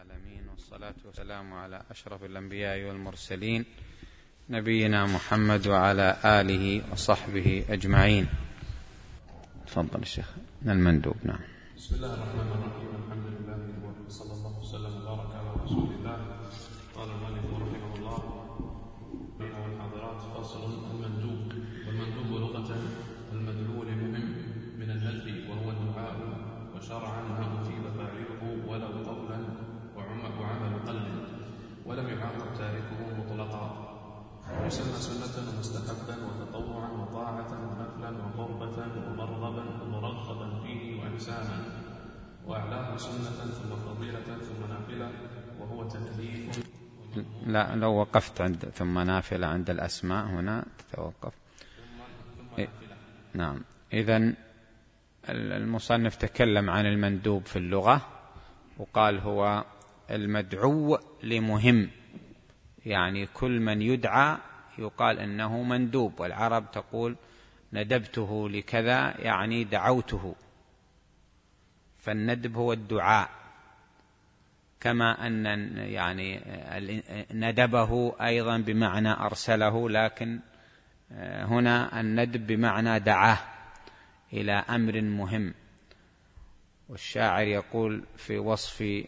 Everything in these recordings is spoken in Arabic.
العالمين، والصلاة والسلام على أشرف الأنبياء والمرسلين نبينا محمد وعلى آله وصحبه أجمعين. تفضل الشيخ المندوب. نعم. بسم الله الرحمن الرحيم. الحمد لله وصلى الله وسلم وبارك على رسول الله. قال المؤلف رحمه الله: والحاضرات. فصل: المندوب. والمندوب لغة المدعو لمهم من الندب، وهو الدعاء، وشرعا ما أثيب فاعله ولو قولا وعمل قلب، ولم يعاقب تاركه مطلقا. ويسمى سنة ومستحبا وتطوعا وطاعة ونفلا وقربة ومرغبا ومرغبا فيه وإحسانا، وأعلاه سنة ثم فضيلة ثم نافلة، وهو تكليف. لا، لو وقفت عند ثم نافلة عند الأسماء هنا تتوقف. ثم نافلة. نعم. إذن المصنف تكلم عن المندوب في اللغة وقال هو المدعو لمهم، يعني كل من يدعى يقال إنه مندوب، والعرب تقول ندبته لكذا يعني دعوته، فالندب هو الدعاء، كما أن يعني ندبه أيضا بمعنى أرسله، لكن هنا الندب بمعنى دعاه إلى أمر مهم. والشاعر يقول في وصف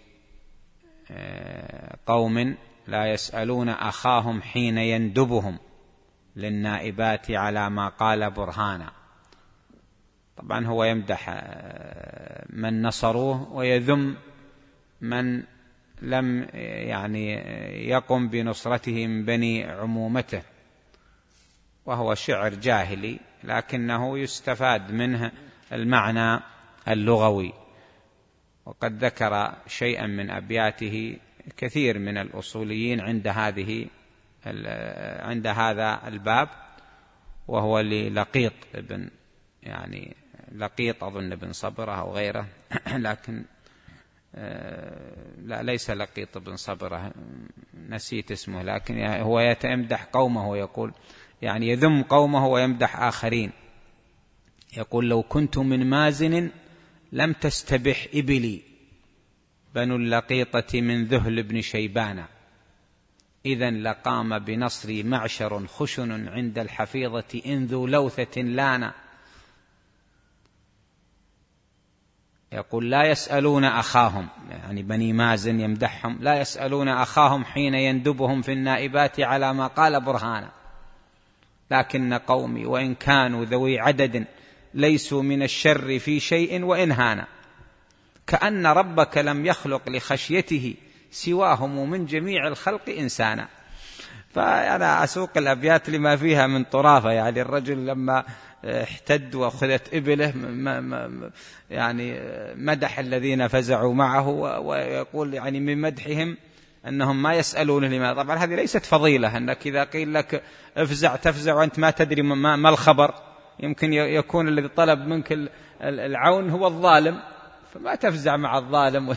قوم: لا يسألون أخاهم حين يندبهم للنائبات على ما قال برهانا. طبعا هو يمدح من نصروه ويذم من لم يعني يقم بنصرته من بني عمومته، وهو شعر جاهلي لكنه يستفاد منه المعنى اللغوي. وقد ذكر شيئا من أبياته كثير من الأصوليين عند هذا الباب، وهو للقيط ابن يعني لقيط أظن بن صبرة أو غيره لكن لا، ليس لقيط بن صبرة، نسيت اسمه، لكن هو يتمدح قومه ويقول يعني يذم قومه ويمدح آخرين. يقول: لو كنت من مازن لم تستبح إبلي، بنو اللقيطة من ذهل بن شيبان، إذن لقام بنصري معشر خشن عند الحفيظة إن ذو لوثة لانا. يقول: لا يسألون أخاهم، يعني بني مازن يمدحهم، لا يسألون أخاهم حين يندبهم في النائبات على ما قال برهانا، لكن قومي وإن كانوا ذوي عدد ليسوا من الشر في شيء وإن هانا، كأن ربك لم يخلق لخشيته سواهم من جميع الخلق إنسانا. فأنا أسوق الأبيات لما فيها من طرافة، يعني الرجل لما احتد وأخذت إبله يعني مدح الذين فزعوا معه، ويقول يعني من مدحهم أنهم ما يسألون لماذا. طبعا هذه ليست فضيلة، أنك إذا قيل لك افزع تفزع وأنت ما تدري ما الخبر، يمكن يكون الذي طلب منك العون هو الظالم، فما تفزع مع الظالم.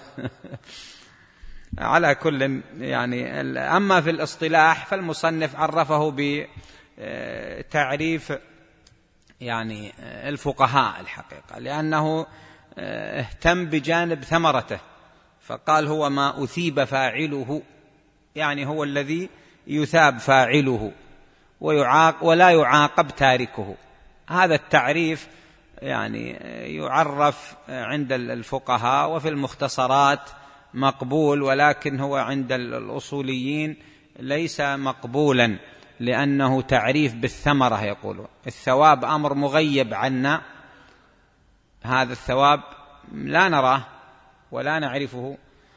على كل يعني. أما في الاصطلاح فالمصنف عرفه بتعريف يعني الفقهاء الحقيقة، لأنه اهتم بجانب ثمرته، فقال هو ما أثيب فاعله، يعني هو الذي يثاب فاعله ولا يعاقب تاركه. هذا التعريف يعني يعرف عند الفقهاء وفي المختصرات مقبول، ولكن هو عند الأصوليين ليس مقبولا، لأنه تعريف بالثمرة. يقول الثواب أمر مغيب عنا، هذا الثواب لا نراه ولا نعرفه.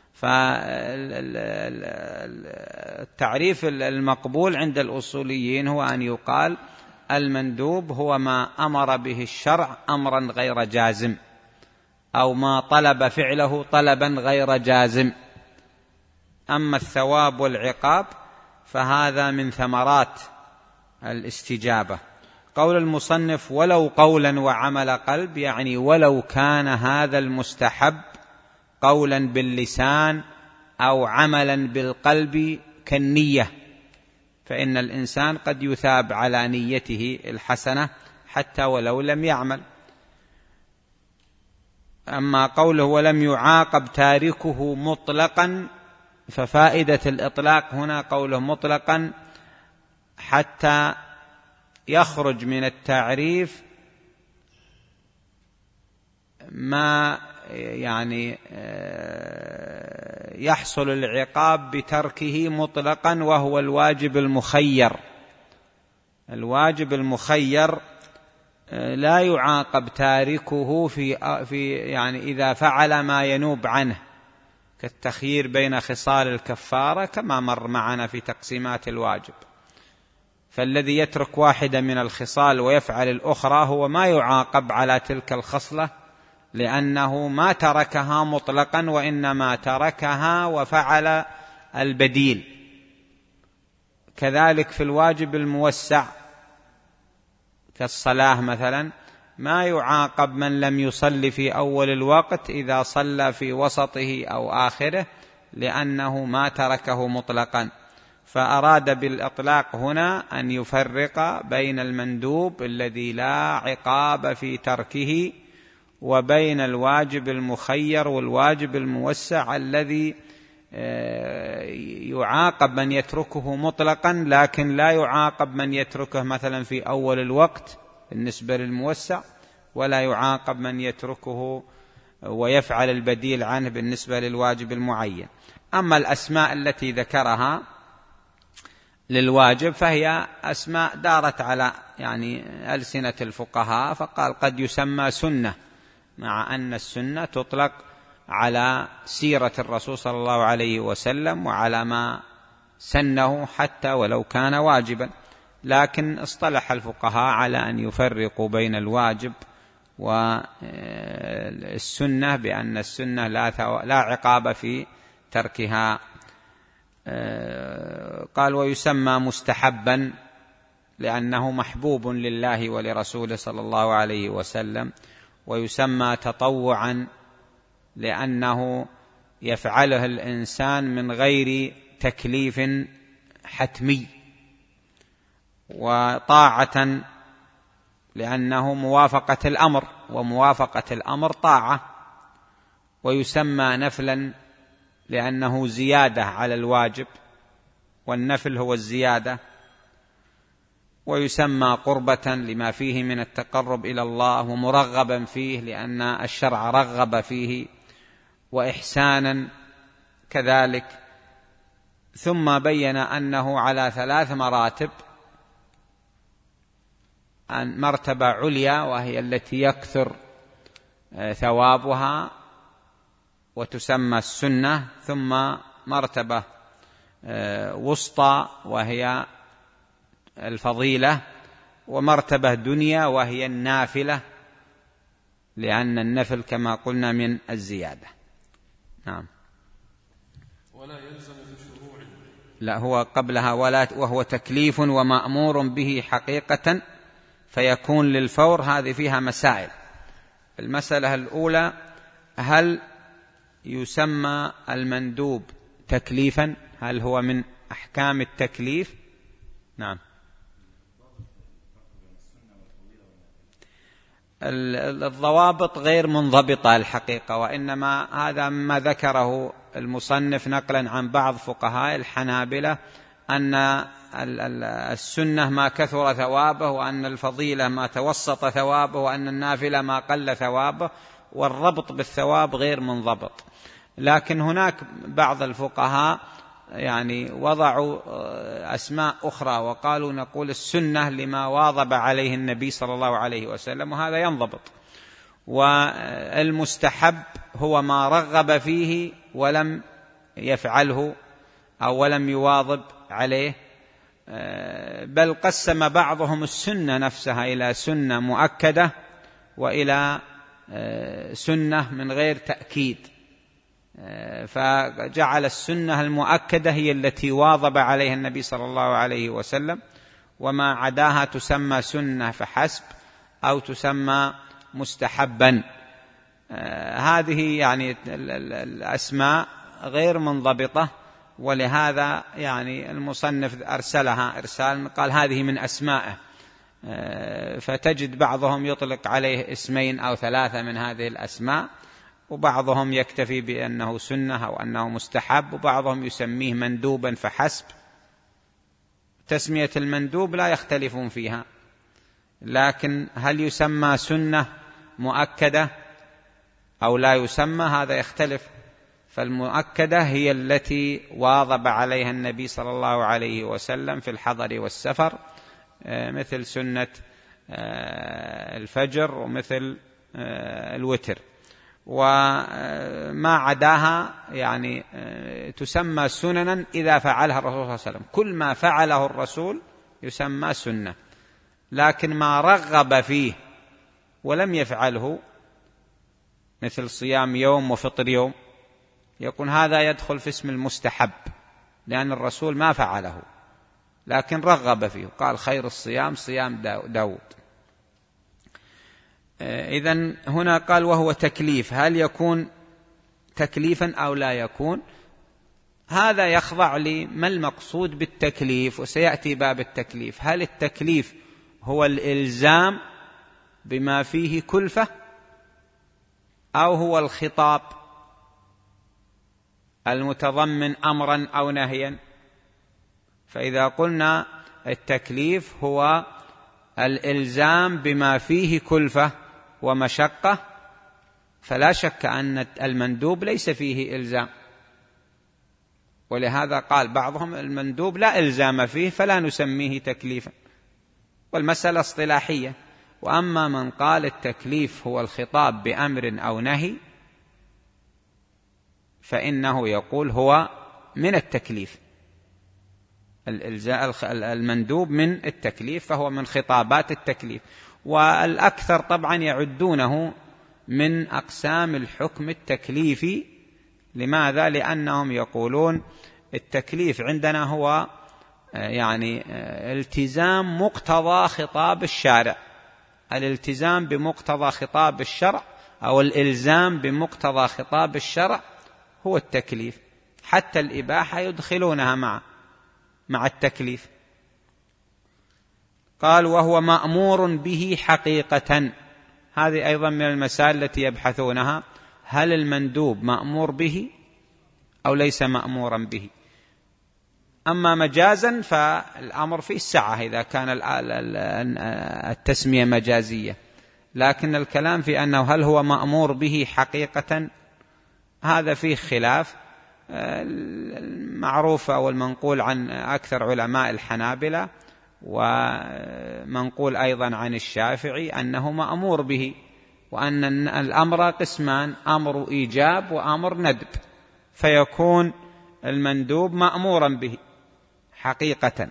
فالتعريف المقبول عند الأصوليين هو أن يقال المندوب هو ما أمر به الشرع أمرا غير جازم، أو ما طلب فعله طلبا غير جازم. أما الثواب والعقاب فهذا من ثمرات الاستجابة. قول المصنف: ولو قولا وعمل قلب، يعني ولو كان هذا المستحب قولا باللسان أو عملا بالقلب كالنية، فإن الإنسان قد يثاب على نيته الحسنة حتى ولو لم يعمل. أما قوله ولم يعاقب تاركه مطلقا، ففائدة الإطلاق هنا قوله مطلقا حتى يخرج من التعريف ما يعني يحصل العقاب بتركه مطلقا، وهو الواجب المخير. الواجب المخير لا يعاقب تاركه في يعني إذا فعل ما ينوب عنه، كالتخيير بين خصال الكفارة كما مر معنا في تقسيمات الواجب. فالذي يترك واحدة من الخصال ويفعل الأخرى هو ما يعاقب على تلك الخصلة، لأنه ما تركها مطلقا، وإنما تركها وفعل البديل. كذلك في الواجب الموسع كالصلاة مثلا، ما يعاقب من لم يصلي في أول الوقت إذا صلى في وسطه أو آخره، لأنه ما تركه مطلقا. فأراد بالإطلاق هنا أن يفرق بين المندوب الذي لا عقاب في تركه، وبين الواجب المخير والواجب الموسع الذي يعاقب من يتركه مطلقا، لكن لا يعاقب من يتركه مثلا في أول الوقت بالنسبة للموسع، ولا يعاقب من يتركه ويفعل البديل عنه بالنسبة للواجب المعين. أما الأسماء التي ذكرها للواجب فهي أسماء دارت على يعني ألسنة الفقهاء، فقال قد يسمى سنة، مع أن السنة تطلق على سيرة الرسول صلى الله عليه وسلم وعلى ما سنه حتى ولو كان واجبا. لكن اصطلح الفقهاء على أن يفرقوا بين الواجب والسنة، بأن السنة لا عقاب في تركها. قال ويسمى مستحبا لأنه محبوب لله ولرسوله صلى الله عليه وسلم، ويسمى تطوعا لأنه يفعله الإنسان من غير تكليف حتمي، وطاعة لأنه موافقة الأمر، وموافقة الأمر طاعة. ويسمى نفلا لأنه زيادة على الواجب، والنفل هو الزيادة. ويسمى قربة لما فيه من التقرب إلى الله، ومرغبا فيه لأن الشرع رغب فيه، وإحسانا كذلك. ثم بين أنه على 3 مراتب: مرتبة عليا وهي التي يكثر ثوابها وتسمى السنة، ثم مرتبة وسطى وهي الفضيلة، ومرتبة دنيا وهي النافلة، لأن النفل كما قلنا من الزيادة. نعم. ولا يلزم في شروع، لا هو قبلها وهو تكليف ومأمور به حقيقة فيكون للفور. هذه فيها مسائل. المسألة الأولى: هل يسمى المندوب تكليفا؟ هل هو من أحكام التكليف؟ نعم. الضوابط غير منضبطة الحقيقة، وإنما هذا ما ذكره المصنف نقلا عن بعض فقهاء الحنابلة، أن السنة ما كثر ثوابه، وأن الفضيلة ما توسط ثوابه، وأن النافلة ما قل ثوابه، والربط بالثواب غير منضبط. لكن هناك بعض الفقهاء يعني وضعوا أسماء أخرى وقالوا نقول السنة لما واظب عليه النبي صلى الله عليه وسلم، وهذا ينضبط. والمستحب هو ما رغب فيه ولم يفعله أو ولم يواظب عليه. بل قسم بعضهم السنة نفسها إلى سنة مؤكدة وإلى سنة من غير تأكيد، فجعل السنة المؤكدة هي التي واظب عليها النبي صلى الله عليه وسلم، وما عداها تسمى سنة فحسب أو تسمى مستحبا. هذه يعني الأسماء غير منضبطة، ولهذا يعني المصنف أرسلها إرسال قال هذه من أسمائه، فتجد بعضهم يطلق عليه 2 أو 3 من هذه الأسماء، وبعضهم يكتفي بأنه سنة أو أنه مستحب، وبعضهم يسميه مندوبا فحسب. تسمية المندوب لا يختلفون فيها، لكن هل يسمى سنة مؤكدة أو لا يسمى هذا يختلف. فالمؤكدة هي التي واظب عليها النبي صلى الله عليه وسلم في الحضر والسفر، مثل سنة الفجر ومثل الوتر، وما عداها يعني تسمى سننا إذا فعلها الرسول صلى الله عليه وسلم. كل ما فعله الرسول يسمى سنة، لكن ما رغب فيه ولم يفعله مثل صيام يوم وفطر يوم يكون هذا يدخل في اسم المستحب، لأن الرسول ما فعله لكن رغب فيه، قال خير الصيام صيام داود. إذن هنا قال وهو تكليف، هل يكون تكليفا أو لا يكون؟ هذا يخضع لما المقصود بالتكليف، وسيأتي باب التكليف. هل التكليف هو الإلزام بما فيه كلفة، أو هو الخطاب المتضمن أمرا أو نهيا؟ فإذا قلنا التكليف هو الإلزام بما فيه كلفة ومشقة، فلا شك أن المندوب ليس فيه إلزام، ولهذا قال بعضهم المندوب لا إلزام فيه فلا نسميه تكليفا، والمسألة اصطلاحية. وأما من قال التكليف هو الخطاب بأمر أو نهي فإنه يقول هو من التكليف، المندوب من التكليف، فهو من خطابات التكليف. والأكثر طبعا يعدونه من أقسام الحكم التكليفي. لماذا؟ لأنهم يقولون التكليف عندنا هو يعني التزام مقتضى خطاب الشارع، الالتزام بمقتضى خطاب الشرع أو الإلزام بمقتضى خطاب الشرع هو التكليف. حتى الإباحة يدخلونها مع التكليف. قال وهو مأمور به حقيقة. هذه أيضا من المسائل التي يبحثونها، هل المندوب مأمور به أو ليس مأمورا به؟ أما مجازا فالأمر فيه السعة إذا كان التسمية مجازية، لكن الكلام في أنه هل هو مأمور به حقيقة هذا فيه خلاف. المعروف والمنقول عن أكثر علماء الحنابلة ومنقول أيضا عن الشافعي أنه مأمور به، وأن الأمر قسمان، أمر إيجاب وأمر ندب، فيكون المندوب مأمورا به حقيقة.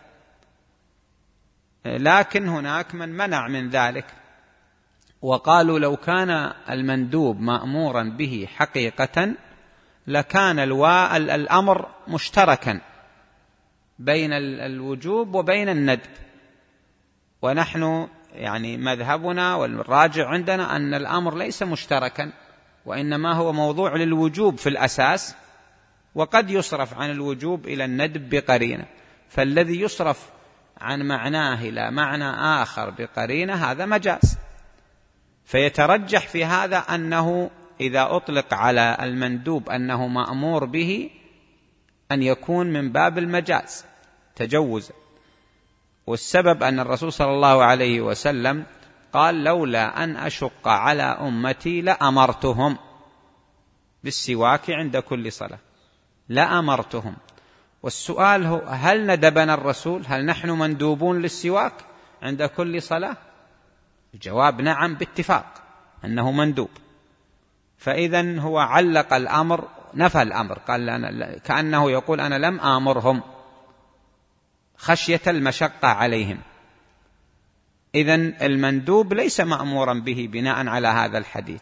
لكن هناك من منع من ذلك وقالوا لو كان المندوب مأمورا به حقيقة لكان الأمر مشتركا بين الوجوب وبين الندب، ونحن يعني مذهبنا والراجع عندنا أن الأمر ليس مشتركا، وإنما هو موضوع للوجوب في الأساس، وقد يصرف عن الوجوب إلى الندب بقرينة، فالذي يصرف عن معناه إلى معنى آخر بقرينة هذا مجاز. فيترجح في هذا أنه إذا أطلق على المندوب أنه مأمور به أن يكون من باب المجاز تجوزا. والسبب أن الرسول صلى الله عليه وسلم قال لولا أن أشق على أمتي لأمرتهم بالسواك عند كل صلاة، لأمرتهم. والسؤال هو هل ندبنا الرسول؟ هل نحن مندوبون للسواك عند كل صلاة؟ الجواب نعم باتفاق أنه مندوب. فإذن هو علق الأمر، نفى الأمر، قال كأنه يقول أنا لم آمرهم خشية المشقة عليهم. إذن المندوب ليس مأمورا به بناء على هذا الحديث.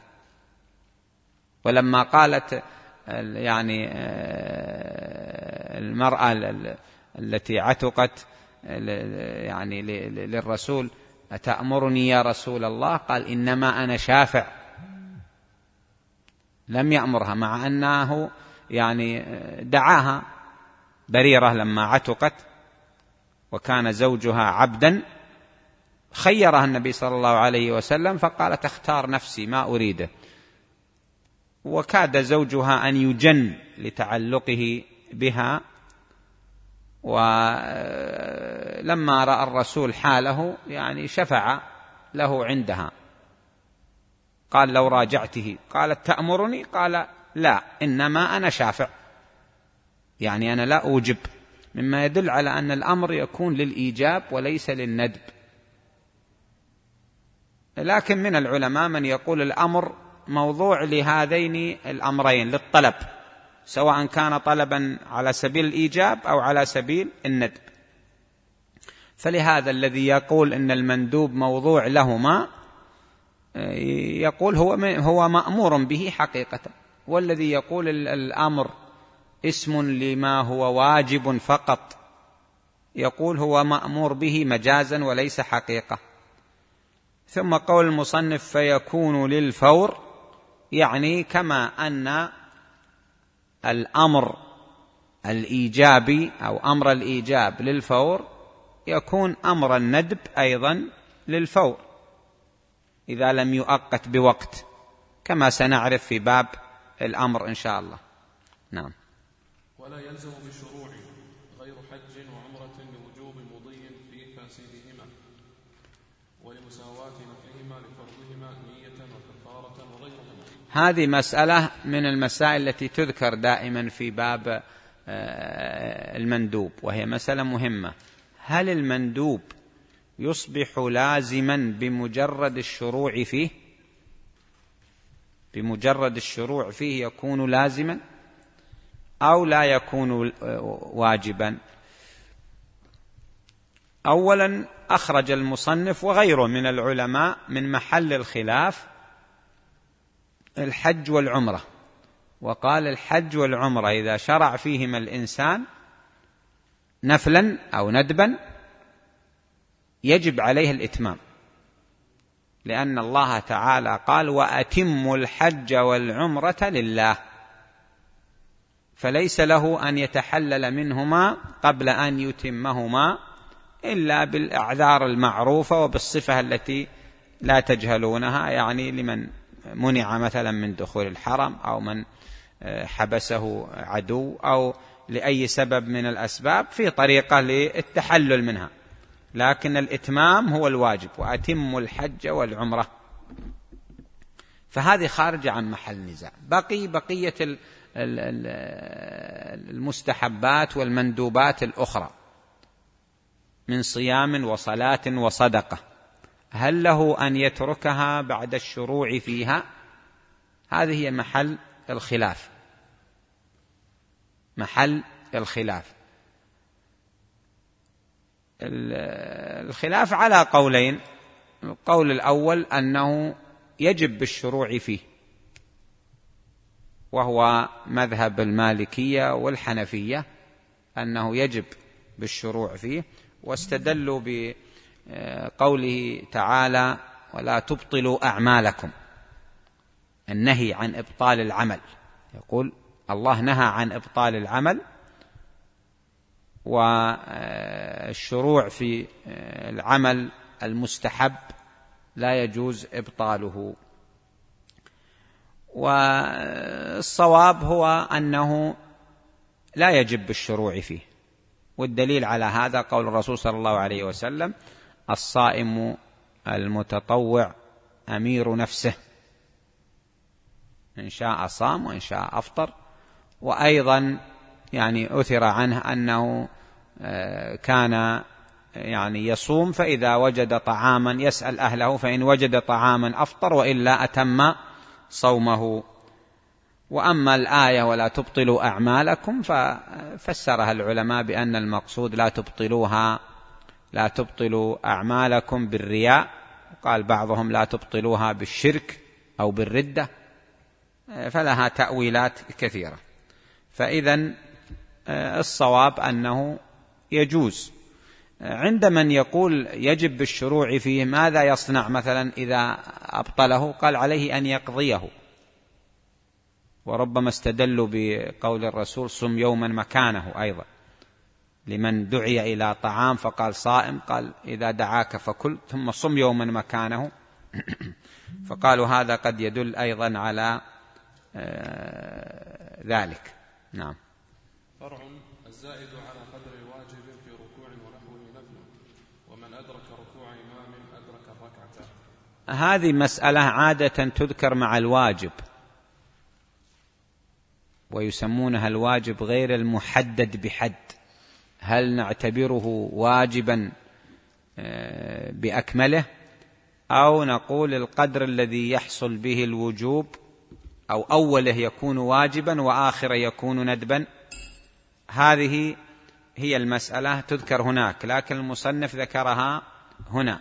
ولما قالت يعني المرأة التي عتقت يعني للرسول أتأمرني يا رسول الله؟ قال إنما أنا شافع، لم يأمرها، مع أنه يعني دعاها بريرة لما عتقت وكان زوجها عبدا، خيرها النبي صلى الله عليه وسلم فقالت اختار نفسي ما أريده. وكاد زوجها أن يجن لتعلقه بها، ولما رأى الرسول حاله يعني شفع له عندها، قال لو راجعته، قالت تأمرني؟ قال لا، إنما أنا شافع، يعني أنا لا أوجب، مما يدل على أن الأمر يكون للإيجاب وليس للندب. لكن من العلماء من يقول الأمر موضوع لهذين الأمرين، للطلب، سواء كان طلبا على سبيل الإيجاب أو على سبيل الندب. فلهذا الذي يقول إن المندوب موضوع لهما يقول هو مأمور به حقيقة، والذي يقول الأمر اسم لما هو واجب فقط يقول هو مأمور به مجازا وليس حقيقة. ثم قول المصنف فيكون للفور، يعني كما أن الأمر الإيجابي أو أمر الإيجاب للفور يكون أمر الندب أيضا للفور إذا لم يؤقت بوقت، كما سنعرف في باب الأمر إن شاء الله. نعم. ولا يلزم بالشروع غير حج وعمرة لوجوب مضي في فاسدهما ولمساواة نفعهما لفرضهما نية وكفارة وغيرهما. هذه مسألة من المسائل التي تذكر دائما في باب المندوب، وهي مسألة مهمة. هل المندوب يصبح لازما بمجرد الشروع فيه؟ بمجرد الشروع فيه يكون لازما أو لا يكون واجبا؟ أولا أخرج المصنف وغيره من العلماء من محل الخلاف الحج والعمرة، وقال الحج والعمرة إذا شرع فيهما الإنسان نفلا أو ندبا يجب عليه الإتمام، لأن الله تعالى قال وأتموا الحج والعمرة لله، فليس له أن يتحلل منهما قبل أن يتمهما إلا بالأعذار المعروفة وبالصفة التي لا تجهلونها، يعني لمن منع مثلا من دخول الحرم أو من حبسه عدو أو لأي سبب من الأسباب في طريقة للتحلل منها، لكن الإتمام هو الواجب، وأتموا الحج والعمرة. فهذه خارجة عن محل نزاع. بقية المستحبات والمندوبات الأخرى من صيام وصلاة وصدقة، هل له أن يتركها بعد الشروع فيها؟ هذه هي محل الخلاف، محل الخلاف. الخلاف على قولين. القول الأول أنه يجب بالشروع فيه، وهو مذهب المالكية والحنفية أنه يجب بالشروع فيه، واستدلوا بقوله تعالى ولا تبطلوا أعمالكم، النهي عن إبطال العمل، يقول الله نهى عن إبطال العمل، والشروع في العمل المستحب لا يجوز إبطاله. والصواب هو أنه لا يجب الشروع فيه، والدليل على هذا قول الرسول صلى الله عليه وسلم الصائم المتطوع أمير نفسه، إن شاء صام وإن شاء أفطر. وأيضا يعني أثر عنه أنه كان يعني يصوم فإذا وجد طعاما يسأل أهله، فإن وجد طعاما أفطر وإلا أتم صومه. وأما الآية ولا تبطلوا أعمالكم ففسرها العلماء بأن المقصود لا تبطلوا أعمالكم بالرياء، قال بعضهم لا تبطلوها بالشرك أو بالردة، فلها تأويلات كثيرة. فإذن الصواب أنه يجوز. عند من يقول يجب بالشروع فيه ماذا يصنع مثلا إذا أبطله؟ قال عليه أن يقضيه، وربما استدلوا بقول الرسول صم يوما مكانه أيضا، لمن دعي إلى طعام فقال صائم، قال إذا دعاك فكل، ثم صم يوما مكانه. فقالوا هذا قد يدل أيضا على ذلك. نعم. فرع: الزائد على قدر الواجب في ركوع ونحوه نفل، ومن أدرك ركوع إمام أدرك الركعة. هذه مسألة عادة تذكر مع الواجب، ويسمونها الواجب غير المحدد بحد. هل نعتبره واجبا بأكمله، أو نقول القدر الذي يحصل به الوجوب أو أوله يكون واجبا وآخره يكون ندبا؟ هذه هي المسألة تذكر هناك، لكن المصنف ذكرها هنا.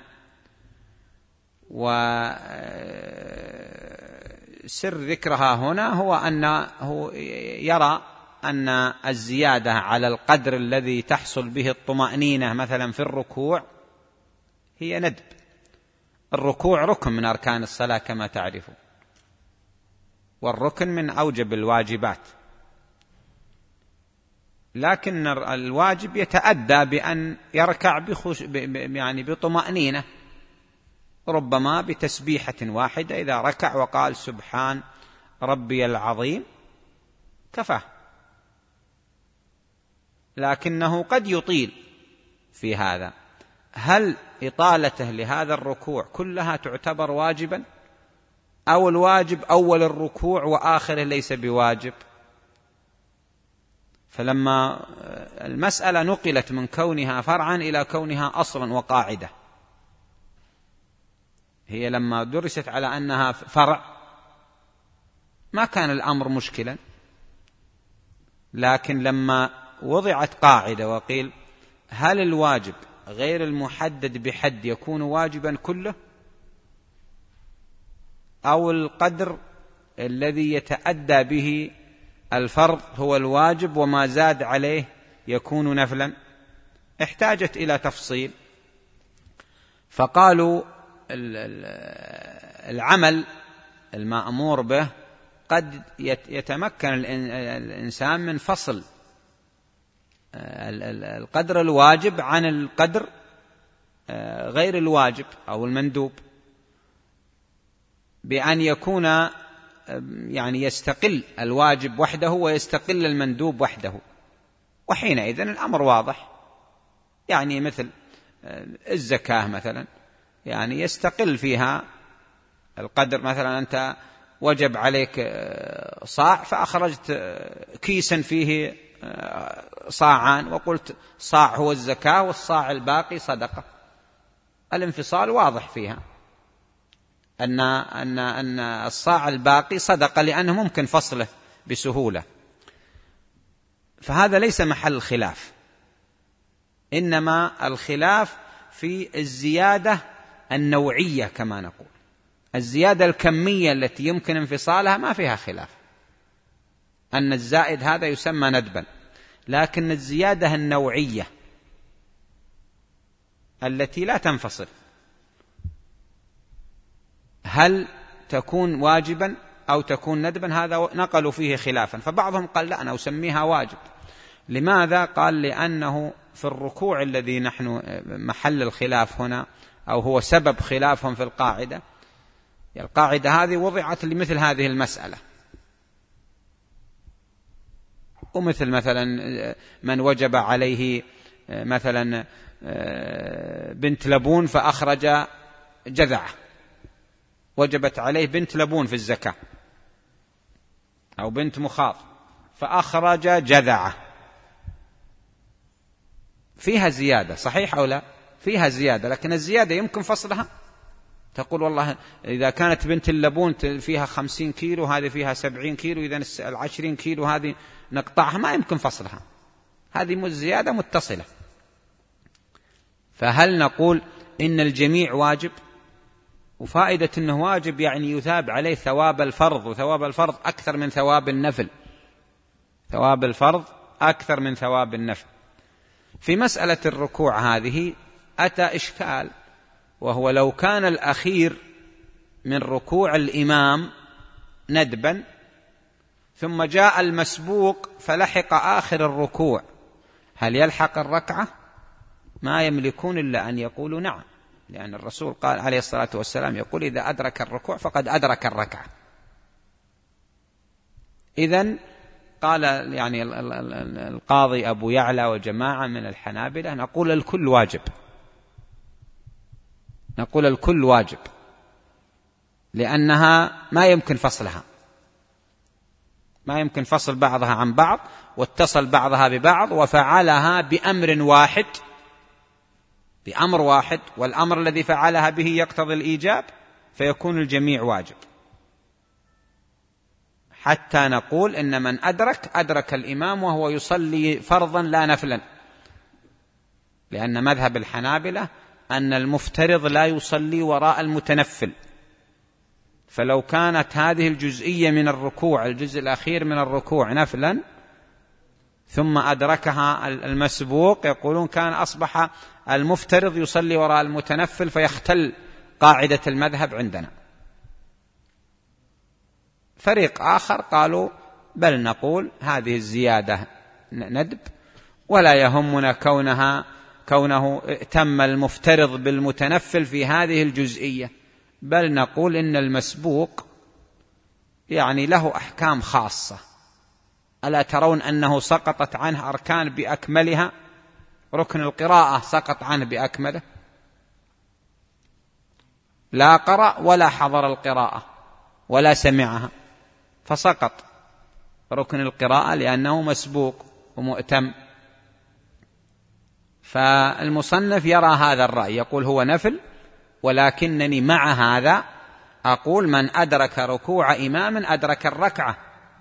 وسر ذكرها هنا هو أنه يرى أن الزيادة على القدر الذي تحصل به الطمأنينة مثلا في الركوع هي ندب. الركوع ركن من أركان الصلاة كما تعرفون، والركن من أوجب الواجبات، لكن الواجب يتأدى بأن يركع يعني بطمأنينة، ربما بتسبيحة واحدة إذا ركع وقال سبحان ربي العظيم كفاه، لكنه قد يطيل في هذا. هل إطالته لهذا الركوع كلها تعتبر واجبا، أو الواجب أول الركوع وآخره ليس بواجب؟ فلما المسألة نقلت من كونها فرعا إلى كونها أصلا وقاعدة، هي لما درست على أنها فرع ما كان الأمر مشكلا، لكن لما وضعت قاعدة وقيل هل الواجب غير المحدد بحد يكون واجبا كله، أو القدر الذي يتأدى به الفرض هو الواجب وما زاد عليه يكون نفلا، احتاجت إلى تفصيل. فقالوا العمل المأمور به قد يتمكن الإنسان من فصل القدر الواجب عن القدر غير الواجب أو المندوب، بأن يكون يعني يستقل الواجب وحده ويستقل المندوب وحده، وحينئذ الأمر واضح. يعني مثل الزكاة مثلا، يعني يستقل فيها القدر، مثلا أنت وجب عليك صاع فأخرجت كيسا فيه صاعان وقلت صاع هو الزكاة والصاع الباقي صدقة، الانفصال واضح فيها أن الصاع الباقي صدقة لأنه ممكن فصله بسهولة. فهذا ليس محل الخلاف، إنما الخلاف في الزيادة النوعية كما نقول. الزيادة الكمية التي يمكن انفصالها ما فيها خلاف، أن الزائد هذا يسمى ندبا، لكن الزيادة النوعية التي لا تنفصل هل تكون واجبا أو تكون ندبا، هذا نقلوا فيه خلافا. فبعضهم قال لا أنا أسميها واجب. لماذا؟ قال لأنه في الركوع الذي نحن محل الخلاف هنا، أو هو سبب خلافهم في القاعدة، القاعدة هذه وضعت لمثل هذه المسألة، ومثل مثلا من وجب عليه مثلا بنت لبون فأخرج جذعة، وجبت عليه بنت لبون في الزكاة، أو بنت مخاض فأخرج جذعة، فيها زيادة صحيح أو لا؟ فيها زيادة، لكن الزيادة يمكن فصلها. تقول والله إذا كانت بنت اللبون فيها 50 كيلو هذه فيها 70 كيلو، إذن 20 كيلو هذه نقطعها، ما يمكن فصلها، هذه زيادة متصلة. فهل نقول إن الجميع واجب؟ وفائدة أنه واجب يعني يثاب عليه ثواب الفرض، وثواب الفرض أكثر من ثواب النفل، ثواب الفرض أكثر من ثواب النفل. في مسألة الركوع هذه أتى إشكال، وهو لو كان الأخير من ركوع الإمام ندبا ثم جاء المسبوق فلحق آخر الركوع، هل يلحق الركعة؟ ما يملكون إلا أن يقولوا نعم، لأن الرسول قال عليه الصلاة والسلام يقول إذا أدرك الركوع فقد أدرك الركعة. إذن قال يعني القاضي أبو يعلى وجماعة من الحنابلة نقول الكل واجب، نقول الكل واجب، لأنها ما يمكن فصلها، ما يمكن فصل بعضها عن بعض، واتصل بعضها ببعض وفعلها بأمر واحد، بأمر واحد، والأمر الذي فعلها به يقتضي الإيجاب، فيكون الجميع واجب، حتى نقول إن من أدرك الإمام وهو يصلي فرضا لا نفلا، لأن مذهب الحنابلة أن المفترض لا يصلي وراء المتنفل، فلو كانت هذه الجزئية من الركوع، الجزء الأخير من الركوع نفلا ثم أدركها المسبوق، يقولون كان أصبح المفترض يصلي وراء المتنفل فيختل قاعدة المذهب عندنا. فريق آخر قالوا بل نقول هذه الزيادة ندب، ولا يهمنا كونه ائتم المفترض بالمتنفل في هذه الجزئية، بل نقول إن المسبوق يعني له أحكام خاصة. ألا ترون أنه سقطت عنه أركان بأكملها؟ ركن القراءة سقط عنه بأكمله، لا قرأ ولا حضر القراءة ولا سمعها، فسقط ركن القراءة لأنه مسبوق ومؤتم. فالمصنف يرى هذا الرأي، يقول هو نفل، ولكنني مع هذا أقول من أدرك ركوع إمام أدرك الركعة.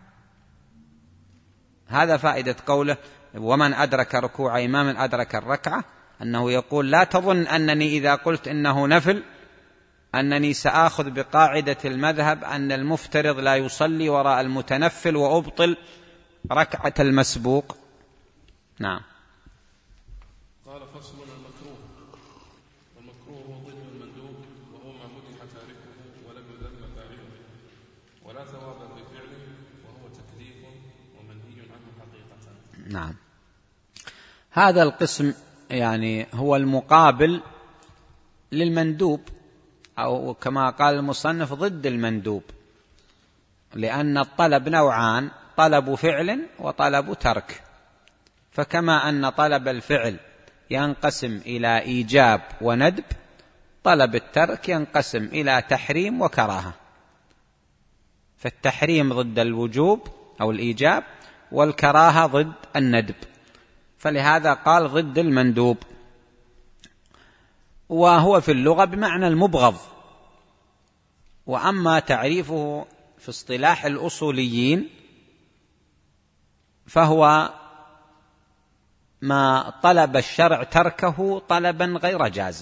هذا فائدة قوله ومن أدرك ركوع إمام أدرك الركعة، أنه يقول لا تظن أنني إذا قلت إنه نفل أنني سآخذ بقاعدة المذهب أن المفترض لا يصلي وراء المتنفل وأبطل ركعة المسبوق. نعم. قال فصل المكروه. والمكروه هو ضد المندوب، وهو ما مدح تاركه ولم يذم فاعله، ولا ثواب بفعله، وهو تكليف ومنهي عنه حقيقة. نعم. هذا القسم يعني هو المقابل للمندوب، أو كما قال المصنف ضد المندوب، لأن الطلب نوعان: طلب فعل وطلب ترك. فكما أن طلب الفعل ينقسم إلى إيجاب وندب، طلب الترك ينقسم إلى تحريم وكراهة. فالتحريم ضد الوجوب أو الإيجاب، والكراهة ضد الندب، فلهذا قال ضد المندوب. وهو في اللغة بمعنى المبغض. وأما تعريفه في اصطلاح الأصوليين فهو ما طلب الشرع تركه طلبا غير جازم.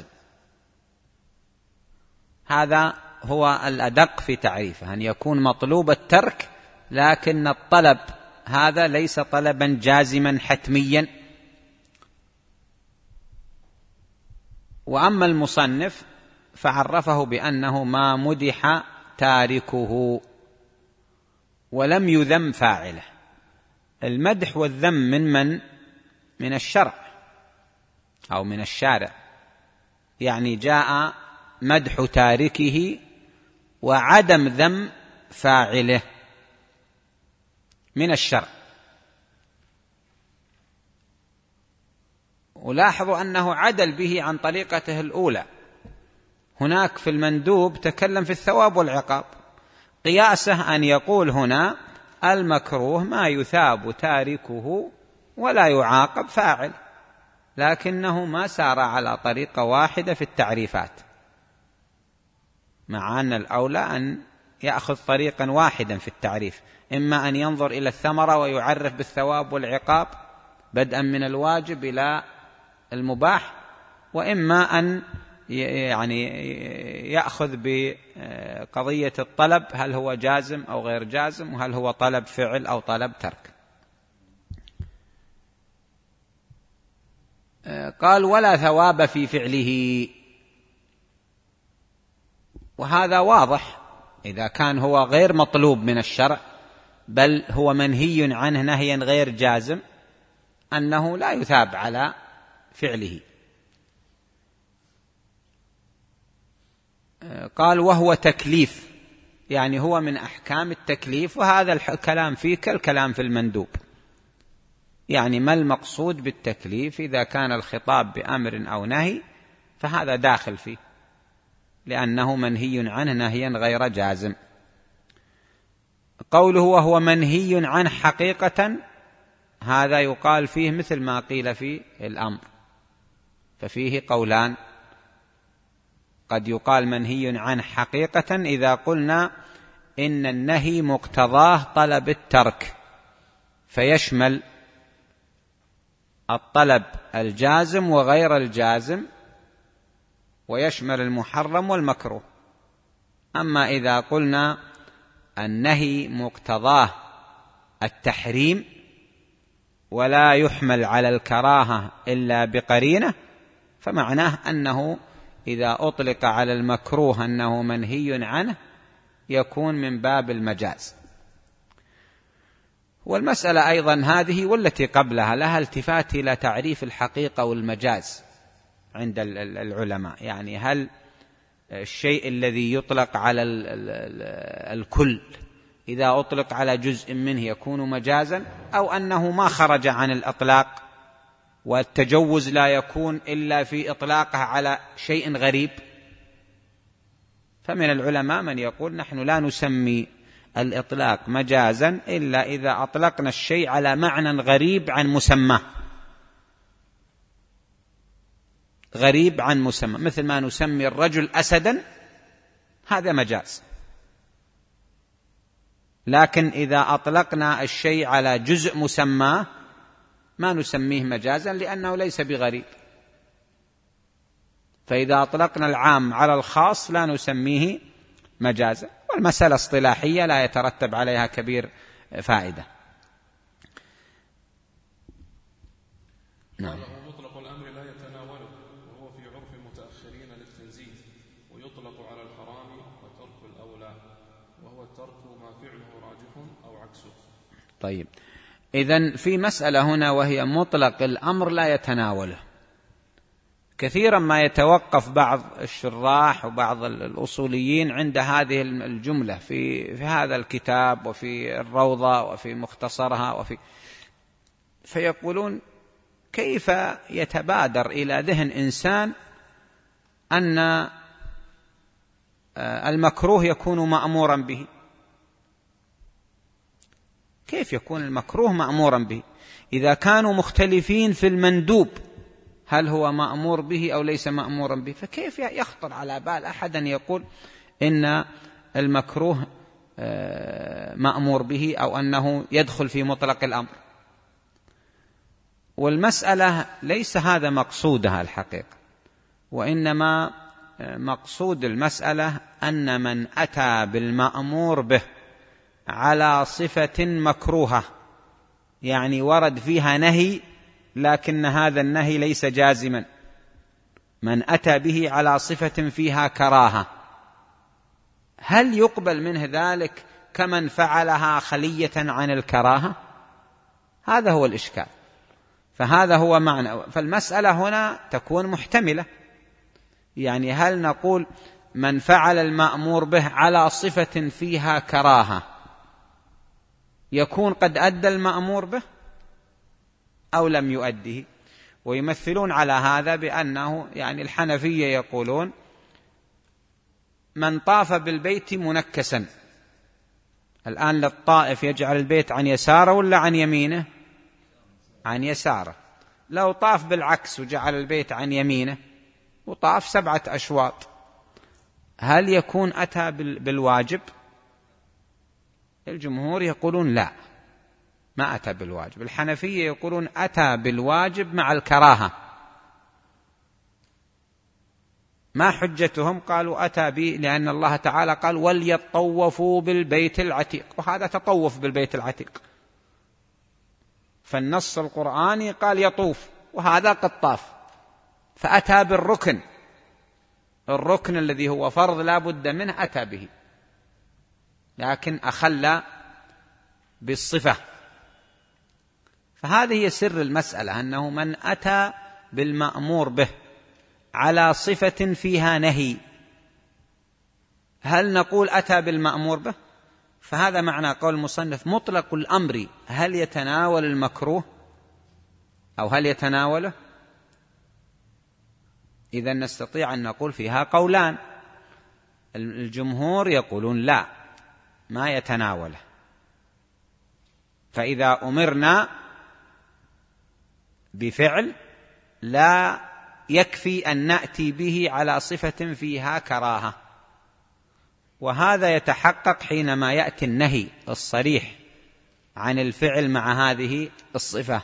هذا هو الأدق في تعريفه، أن يكون مطلوب الترك لكن الطلب هذا ليس طلبا جازما حتميا. وأما المصنف فعرفه بأنه ما مدح تاركه ولم يذم فاعله. المدح والذم من الشرع أو من الشارع، يعني جاء مدح تاركه وعدم ذم فاعله من الشرع. ولاحظوا أنه عدل به عن طريقته الأولى. هناك في المندوب تكلم في الثواب والعقاب، قياسه أن يقول هنا المكروه ما يثاب تاركه ولا يعاقب فاعل، لكنه ما سار على طريقة واحدة في التعريفات، مع أن الأولى أن يأخذ طريقا واحدا في التعريف، إما أن ينظر إلى الثمرة ويعرف بالثواب والعقاب بدءا من الواجب إلى المباح، وإما أن يعني يأخذ بقضية الطلب، هل هو جازم أو غير جازم، وهل هو طلب فعل أو طلب ترك. قال ولا ثواب في فعله. وهذا واضح، إذا كان هو غير مطلوب من الشرع بل هو منهي عنه نهيا غير جازم، أنه لا يثاب على فعله. قال وهو تكليف، يعني هو من أحكام التكليف، وهذا الكلام فيه كالكلام في المندوب. يعني ما المقصود بالتكليف؟ إذا كان الخطاب بأمر أو نهي فهذا داخل فيه، لأنه منهي عنه نهيا غير جازم. قوله وهو منهي عنه حقيقة، هذا يقال فيه مثل ما قيل في الأمر، ففيه قولان. قد يقال منهي عنه حقيقة إذا قلنا إن النهي مقتضاه طلب الترك، فيشمل الطلب الجازم وغير الجازم، ويشمل المحرم والمكروه. أما إذا قلنا النهي مقتضاه التحريم ولا يحمل على الكراهة إلا بقرينة، فمعناه أنه إذا أطلق على المكروه أنه منهي عنه يكون من باب المجاز. والمسألة أيضا هذه والتي قبلها لها التفات إلى تعريف الحقيقة والمجاز عند العلماء. يعني هل الشيء الذي يطلق على الكل إذا أطلق على جزء منه يكون مجازا، أو أنه ما خرج عن الإطلاق، والتجوز لا يكون إلا في إطلاقه على شيء غريب؟ فمن العلماء من يقول نحن لا نسمي الإطلاق مجازا إلا إذا أطلقنا الشيء على معنى غريب عن مسمى، غريب عن مسمى، مثل ما نسمي الرجل أسدا، هذا مجاز. لكن إذا أطلقنا الشيء على جزء مسمى ما نسميه مجازا لأنه ليس بغريب. فإذا أطلقنا العام على الخاص لا نسميه مجازا، والمسألة اصطلاحية لا يترتب عليها كبير فائدة. نعم. مطلق الأمر لا يتناوله، وهو في عرف المتأخرين للتنزيه، ويطلق على الحرام وترك الأولى، وهو الترك ما فعله راجح أو عكسه. طيب، إذن في مسألة هنا وهي مطلق الأمر لا يتناوله. كثيرا ما يتوقف بعض الشراح وبعض الأصوليين عند هذه الجملة في هذا الكتاب وفي الروضة وفي مختصرها فيقولون كيف يتبادر إلى ذهن إنسان أن المكروه يكون مأمورا به؟ كيف يكون المكروه مأمورا به إذا كانوا مختلفين في المندوب، هل هو مأمور به أو ليس مأمورا به؟ فكيف يخطر على بال أحد أن يقول إن المكروه مأمور به أو أنه يدخل في مطلق الأمر؟ والمسألة ليس هذا مقصودها الحقيقة، وإنما مقصود المسألة أن من أتى بالمأمور به على صفة مكروهة، يعني ورد فيها نهي لكن هذا النهي ليس جازما، من أتى به على صفة فيها كراهة، هل يقبل منه ذلك كمن فعلها خلية عن الكراهة؟ هذا هو الإشكال. فهذا هو معنى. فالمسألة هنا تكون محتملة، يعني هل نقول من فعل المأمور به على صفة فيها كراهة يكون قد أدى المأمور به أو لم يؤديه؟ ويمثلون على هذا بأنه يعني الحنفية يقولون من طاف بالبيت منكسا، الآن للطائف يجعل البيت عن يساره ولا عن يمينه؟ عن يساره. لو طاف بالعكس وجعل البيت عن يمينه وطاف 7 أشواط، هل يكون أتى بالواجب؟ الجمهور يقولون لا، ما أتى بالواجب. الحنفية يقولون أتى بالواجب مع الكراهة. ما حجتهم؟ قالوا أتى به لأن الله تعالى قال وليطوفوا بالبيت العتيق، وهذا تطوف بالبيت العتيق، فالنص القرآني قال يطوف وهذا قد طاف، فأتى بالركن، الركن الذي هو فرض لا بد منه أتى به، لكن أخل بالصفة. فهذه هي سر المسألة، أنه من أتى بالمأمور به على صفة فيها نهي، هل نقول أتى بالمأمور به؟ فهذا معنى قول المصنف مطلق الأمر هل يتناول المكروه أو هل يتناوله؟ إذن نستطيع أن نقول فيها قولان. الجمهور يقولون لا، ما يتناوله، فإذا أمرنا بفعل لا يكفي أن نأتي به على صفة فيها كراهة، وهذا يتحقق حينما يأتي النهي الصريح عن الفعل مع هذه الصفة.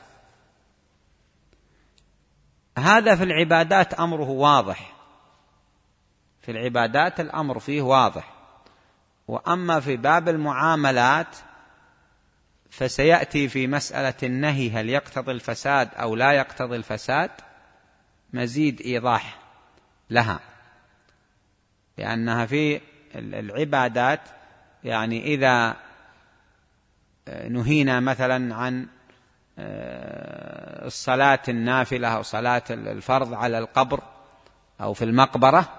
هذا في العبادات أمره واضح، في العبادات الأمر فيه واضح. وأما في باب المعاملات فسيأتي في مسألة النهي هل يقتضي الفساد أو لا يقتضي الفساد مزيد إيضاح لها، لأنها في العبادات يعني إذا نهينا مثلا عن الصلاة النافلة أو صلاة الفرض على القبر أو في المقبرة،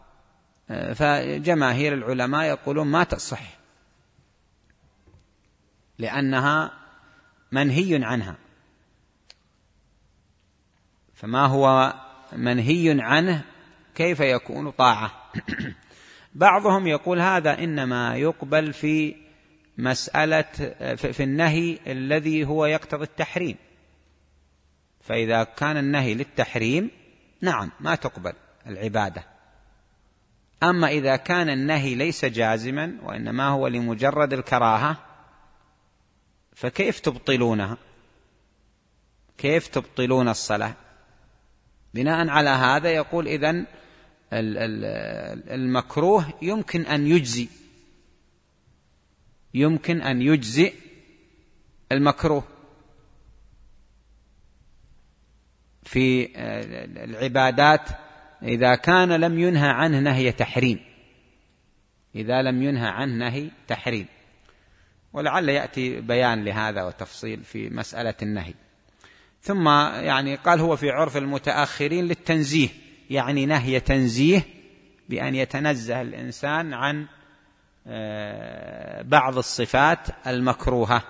فجماهير العلماء يقولون ما تصح، لأنها منهي عنها. فما هو منهي عنه كيف يكون طاعة؟ بعضهم يقول هذا إنما يقبل في مسألة في النهي الذي هو يقتضي التحريم، فإذا كان النهي للتحريم نعم ما تقبل العبادة. أما إذا كان النهي ليس جازما وإنما هو لمجرد الكراهة فكيف تبطلونها؟ كيف تبطلون الصلاة؟ بناء على هذا يقول إذن المكروه يمكن أن يجزي، يمكن أن يجزئ المكروه في العبادات إذا كان لم ينهى عنه نهي تحريم، إذا لم ينهى عنه نهي تحريم. ولعل يأتي بيان لهذا وتفصيل في مسألة النهي. ثم يعني قال هو في عرف المتأخرين للتنزيه، يعني نهي تنزيه بأن يتنزه الإنسان عن بعض الصفات المكروهة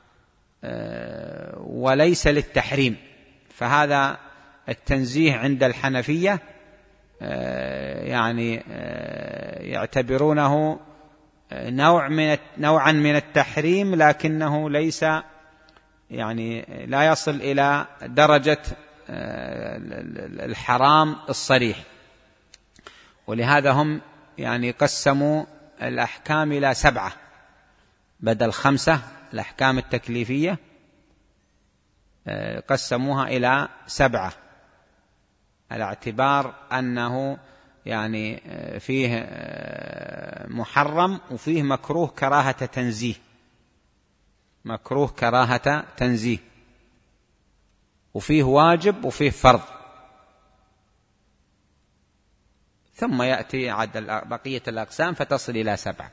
وليس للتحريم. فهذا التنزيه عند الحنفية يعني يعتبرونه نوعا من التحريم، لكنه ليس يعني لا يصل إلى درجة الحرام الصريح. ولهذا هم يعني قسموا الأحكام إلى 7 بدل 5. الأحكام التكليفية قسموها إلى 7 على اعتبار أنه يعني فيه محرم وفيه مكروه كراهة تنزيه، مكروه كراهة تنزيه، وفيه واجب وفيه فرض. ثم يأتي عد بقية الأقسام فتصل إلى 7.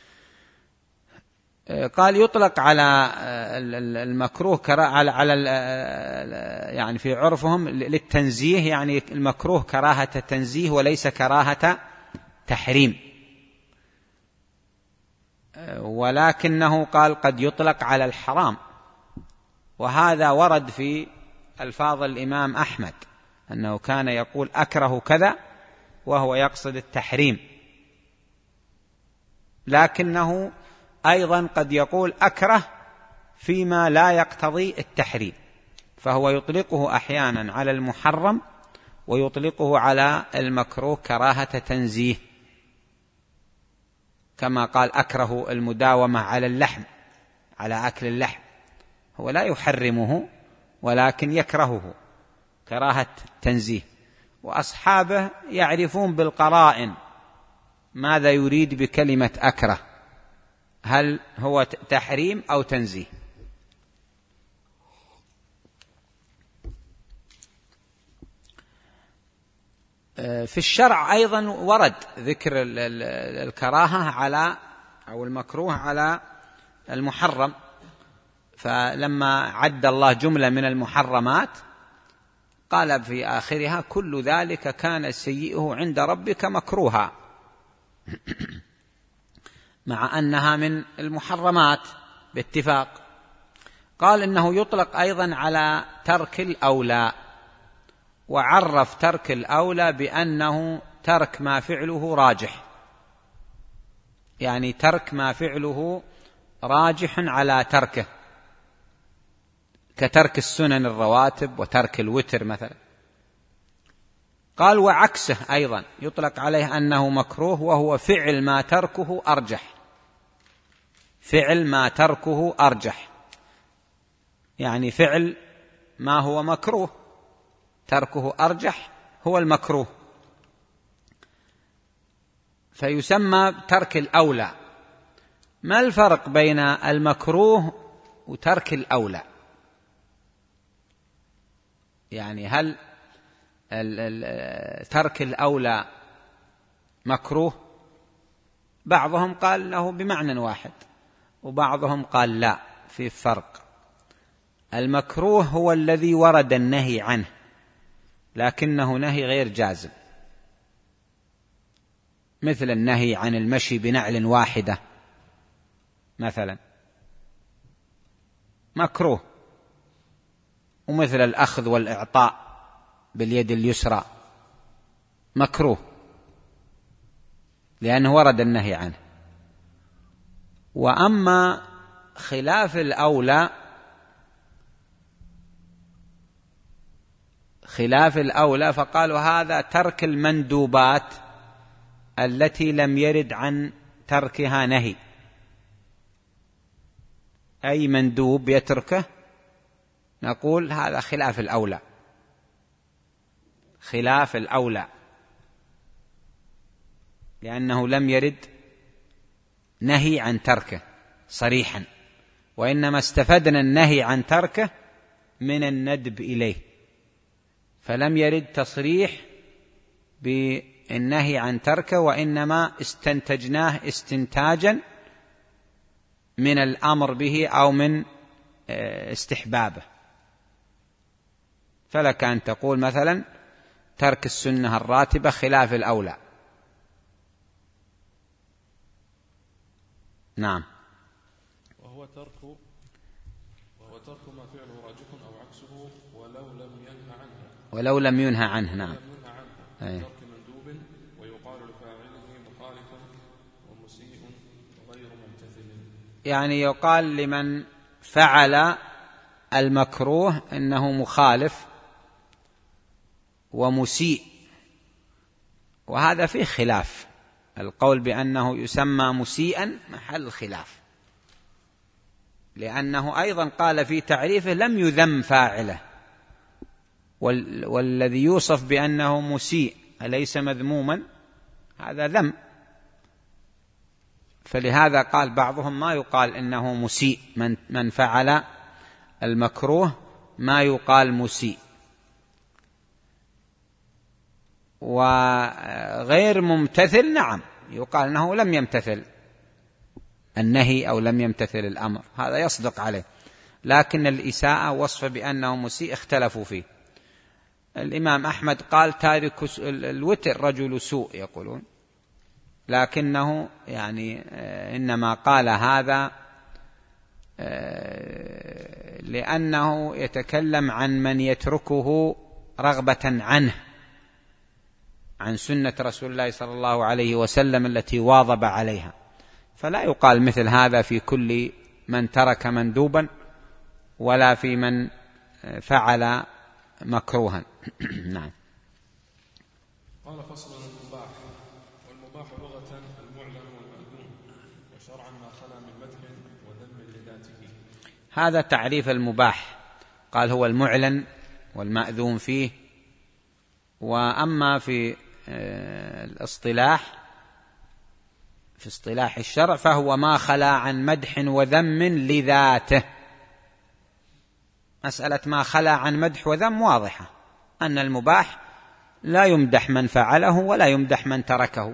قال يطلق على المكروه على يعني في عرفهم للتنزيه، يعني المكروه كراهة تنزيه وليس كراهة تحريم. ولكنه قال قد يطلق على الحرام، وهذا ورد في ألفاظ الإمام أحمد أنه كان يقول أكره كذا وهو يقصد التحريم، لكنه أيضا قد يقول أكره فيما لا يقتضي التحريم، فهو يطلقه أحيانا على المحرم ويطلقه على المكروه كراهة تنزيه، كما قال أكره المداومة على اللحم، على أكل اللحم، هو لا يحرمه ولكن يكرهه كراهة تنزيه. وأصحابه يعرفون بالقرائن ماذا يريد بكلمة أكره، هل هو تحريم أو تنزيه. في الشرع أيضا ورد ذكر الكراهة على أو المكروه على المحرم، فلما عد الله جملة من المحرمات قال في آخرها كل ذلك كان سيئه عند ربك مكروها. مع أنها من المحرمات باتفاق. قال إنه يطلق أيضا على ترك الأولى، وعرف ترك الأولى بأنه ترك ما فعله راجح، يعني ترك ما فعله راجح على تركه، كترك السنن الرواتب وترك الوتر مثلا. قال وعكسه أيضا يطلق عليه أنه مكروه، وهو فعل ما تركه أرجح، فعل ما تركه أرجح، يعني فعل ما هو مكروه تركه أرجح هو المكروه، فيسمى ترك الأولى. ما الفرق بين المكروه وترك الأولى؟ يعني هل ترك الأولى مكروه؟ بعضهم قال له بمعنى واحد، وبعضهم قال لا، في فرق. المكروه هو الذي ورد النهي عنه لكنه نهي غير جازم، مثل النهي عن المشي بنعل واحدة مثلا مكروه، ومثل الأخذ والإعطاء باليد اليسرى مكروه لأنه ورد النهي عنه. وأما خلاف الأولى فقالوا هذا ترك المندوبات التي لم يرد عن تركها نهي، أي مندوب يتركه نقول هذا خلاف الأولى، خلاف الأولى، لأنه لم يرد نهي عن تركه صريحا، وإنما استفدنا النهي عن تركه من الندب إليه، فلم يرد تصريح بالنهي عن تركه، وإنما استنتجناه استنتاجا من الأمر به أو من استحبابه. فلك أن تقول مثلا ترك السنة الراتبة خلاف الأولى. نعم. وهو ترك ما فعله راجح أو عكسه ولو لم ينهى عنه. نعم. ترك مندوب ويقال لفاعله مخالف ومسيء غير ممتثل، يعني يقال لمن فعل المكروه إنه مخالف ومسيء، وهذا فيه خلاف، القول بأنه يسمى مسيئا محل خلاف، لأنه أيضا قال في تعريفه لم يذم فاعله، والذي يوصف بأنه مسيء أليس مذموما؟ هذا ذم، فلهذا قال بعضهم ما يقال إنه مسيء، من فعل المكروه ما يقال مسيء. وغير ممتثل نعم يقال أنه لم يمتثل النهي أو لم يمتثل الأمر، هذا يصدق عليه، لكن الإساءة وصف بأنه مسيء اختلفوا فيه. الإمام أحمد قال تارك الوتر رجل سوء يقولون، لكنه يعني إنما قال هذا لأنه يتكلم عن من يتركه رغبة عنه، عن سنة رسول الله صلى الله عليه وسلم التي واظب عليها، فلا يقال مثل هذا في كل من ترك مندوبا ولا في من فعل مكروها. نعم. قال فصل المباح. والمباح لغة المعلن والمأذون، وشرعا ما خلا من مدح وذم لذاته. هذا تعريف المباح، قال هو المعلن والمأذون فيه. وأما في الاصطلاح، في اصطلاح الشرع، فهو ما خلا عن مدح وذم لذاته. مسألة ما خلا عن مدح وذم واضحة، أن المباح لا يمدح من فعله ولا يمدح من تركه،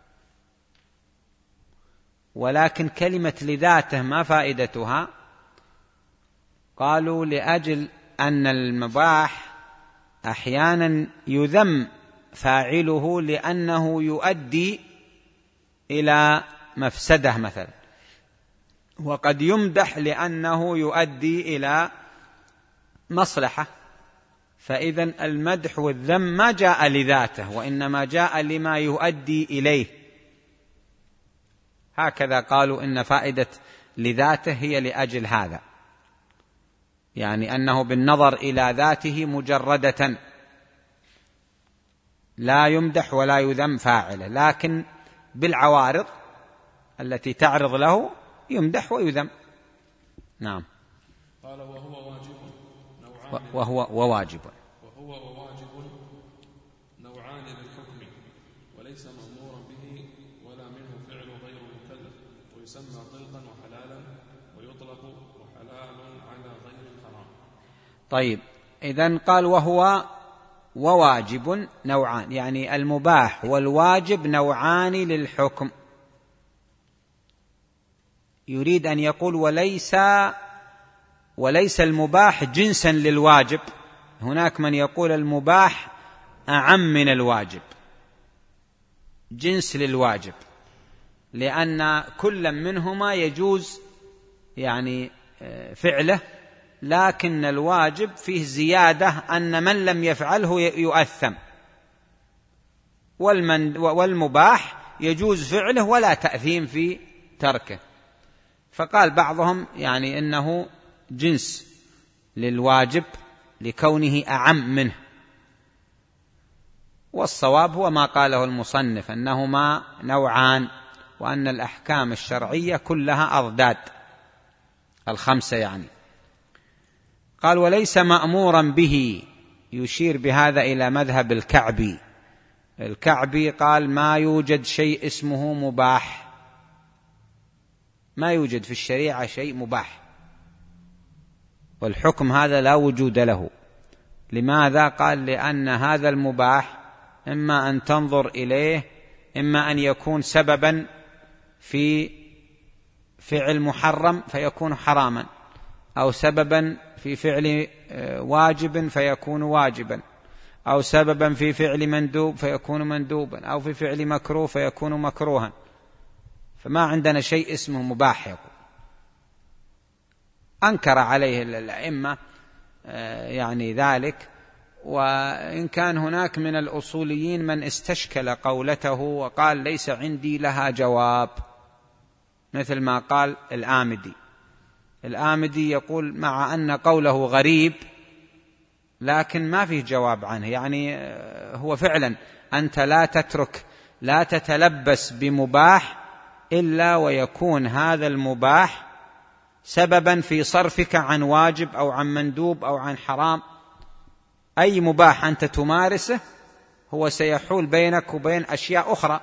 ولكن كلمة لذاته ما فائدتها؟ قالوا لأجل أن المباح أحيانا يذم فاعله لأنه يؤدي إلى مفسدة مثلا، وقد يمدح لأنه يؤدي إلى مصلحة، فإذا المدح والذم ما جاء لذاته وإنما جاء لما يؤدي إليه. هكذا قالوا إن فائدة لذاته هي لأجل هذا، يعني أنه بالنظر إلى ذاته مجردة لا يمدح ولا يذم فاعله، لكن بالعوارض التي تعرض له يمدح ويذم. نعم. قال وهو واجب نوعان للحكم، وليس مأمورا به ولا منه فعل غير مكلف، ويسمى طلقا وحلالا، ويطلق وحلال على غير الحرام. طيب، إذن قال وهو وواجب نوعان، يعني المباح والواجب نوعان للحكم. يريد أن يقول وليس المباح جنسا للواجب. هناك من يقول المباح أعم من الواجب، جنس للواجب، لأن كل منهما يجوز يعني فعله، لكن الواجب فيه زيادة أن من لم يفعله يؤثم، والمباح يجوز فعله ولا تأثيم في تركه. فقال بعضهم يعني إنه جنس للواجب لكونه أعم منه، والصواب هو ما قاله المصنف أنهما نوعان، وأن الأحكام الشرعية كلها أضداد الخمسة يعني. قال وليس مأمورا به، يشير بهذا إلى مذهب الكعبي. الكعبي قال ما يوجد شيء اسمه مباح، ما يوجد في الشريعة شيء مباح، والحكم هذا لا وجود له. لماذا؟ قال لأن هذا المباح إما أن تنظر إليه، إما أن يكون سببا في فعل محرم فيكون حراما، أو سببا في فعل واجب فيكون واجبا، أو سببا في فعل مندوب فيكون مندوبا، أو في فعل مكروه فيكون مكروها. فما عندنا شيء اسمه مباح. يقول أنكر عليه الأئمة يعني ذلك، وإن كان هناك من الأصوليين من استشكل قولته وقال ليس عندي لها جواب، مثل ما قال الآمدي يقول مع أن قوله غريب لكن ما فيه جواب عنه، يعني هو فعلا أنت لا تتلبس بمباح إلا ويكون هذا المباح سببا في صرفك عن واجب أو عن مندوب أو عن حرام. أي مباح أنت تمارسه هو سيحول بينك وبين أشياء أخرى،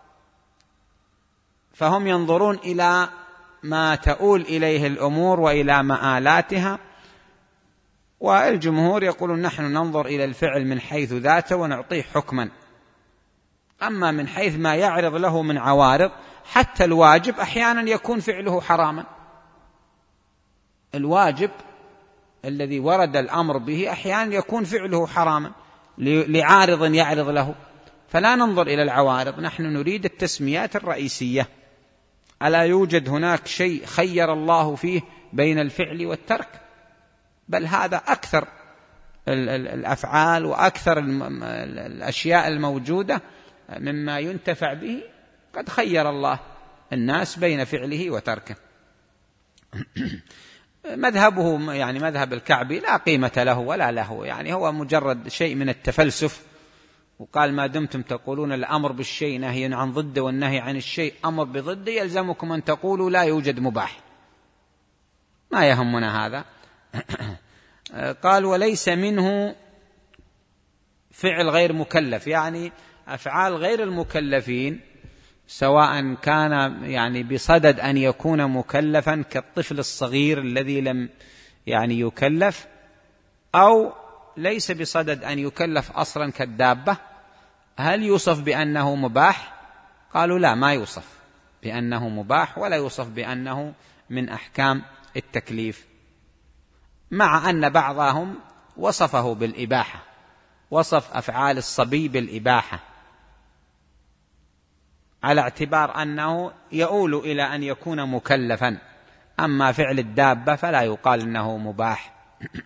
فهم ينظرون إلى ما تؤول إليه الأمور وإلى مآلاتها، والجمهور يقولون نحن ننظر إلى الفعل من حيث ذاته ونعطيه حكما، أما من حيث ما يعرض له من عوارض. حتى الواجب أحيانا يكون فعله حراما، الواجب الذي ورد الأمر به أحيانا يكون فعله حراما لعارض يعرض له، فلا ننظر إلى العوارض، نحن نريد التسميات الرئيسية. ألا يوجد هناك شيء خير الله فيه بين الفعل والترك؟ بل هذا أكثر الأفعال وأكثر الأشياء الموجودة مما ينتفع به قد خير الله الناس بين فعله وتركه. مذهبه يعني مذهب الكعبي لا قيمة له ولا له، يعني هو مجرد شيء من التفلسف، وقال ما دمتم تقولون الأمر بالشيء نهي عن ضده والنهي عن الشيء أمر بضده يلزمكم أن تقولوا لا يوجد مباح، ما يهمنا هذا. قال وليس منه فعل غير مكلف، يعني أفعال غير المكلفين سواء كان يعني بصدد أن يكون مكلفا كالطفل الصغير الذي لم يعني يكلف، أو ليس بصدد أن يكلف أصلا كالدابة، هل يوصف بأنه مباح؟ قالوا لا، ما يوصف بأنه مباح ولا يوصف بأنه من أحكام التكليف، مع أن بعضهم وصفه بالإباحة، وصف أفعال الصبي بالإباحة، على اعتبار أنه يؤول إلى أن يكون مكلفا، أما فعل الدابة فلا يقال إنه مباح.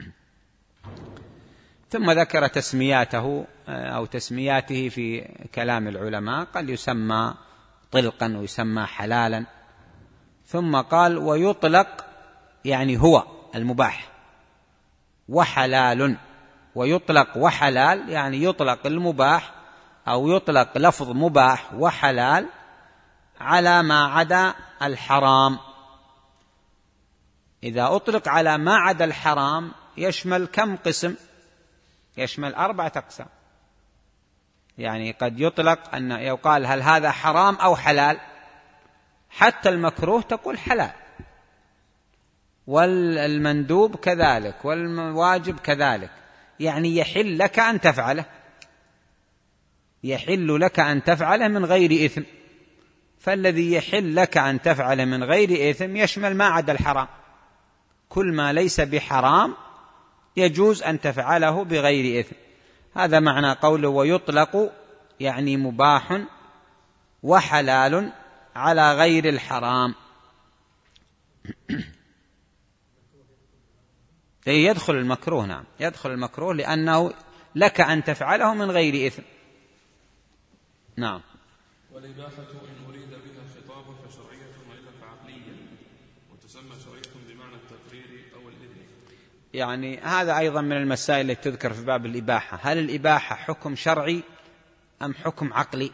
ثم ذكر تسمياته أو تسمياته في كلام العلماء، قال يسمى طلقا ويسمى حلالا. ثم قال ويطلق يعني هو المباح، وحلال. ويطلق وحلال يعني يطلق المباح أو يطلق لفظ مباح وحلال على ما عدا الحرام. إذا أطلق على ما عدا الحرام يشمل كم قسم؟ يشمل 4 أقسام. يعني قد يطلق أن يقال هل هذا حرام أو حلال، حتى المكروه تقول حلال، والمندوب كذلك، والواجب كذلك. يعني يحل لك أن تفعله، يحل لك أن تفعله من غير إثم. فالذي يحل لك أن تفعله من غير إثم يشمل ما عدا الحرام. كل ما ليس بحرام يجوز أن تفعله بغير إثم. هذا معنى قوله ويطلق يعني مباح وحلال على غير الحرام. يدخل المكروه، نعم يدخل المكروه، لأنه لك أن تفعله من غير إثم. نعم. والإباحة إن أريد بها الخطاب فشرعية وإلا فعقلية، وتسمى شرعية بمعنى التقرير أو الإذن. يعني هذا أيضا من المسائل التي تذكر في باب الإباحة. هل الإباحة حكم شرعي أم حكم عقلي؟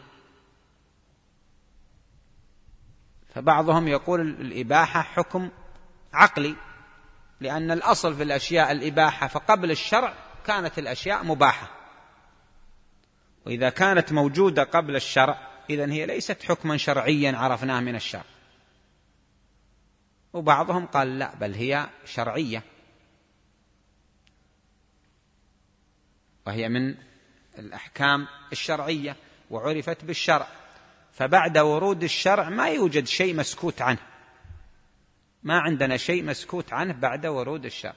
فبعضهم يقول الإباحة حكم عقلي، لأن الأصل في الأشياء الإباحة، فقبل الشرع كانت الأشياء مباحة، وإذا كانت موجودة قبل الشرع إذن هي ليست حكما شرعيا عرفناه من الشرع. وبعضهم قال لا، بل هي شرعية، وهي من الأحكام الشرعية وعرفت بالشرع. فبعد ورود الشرع ما يوجد شيء مسكوت عنه، ما عندنا شيء مسكوت عنه بعد ورود الشرع.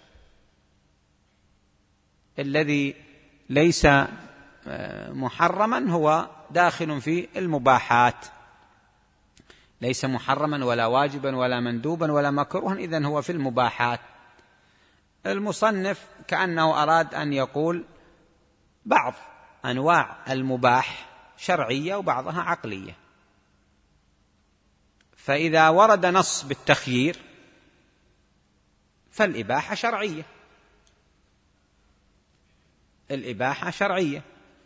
الذي ليس محرما هو داخل في المباحات، ليس محرما ولا واجبا ولا مندوبا ولا مكروها، إذن هو في المباحات. المصنف كأنه أراد أن يقول بعض أنواع المباح شرعية وبعضها عقلية. فإذا ورد نص بالتخيير فالإباحة شرعية، الإباحة شرعية.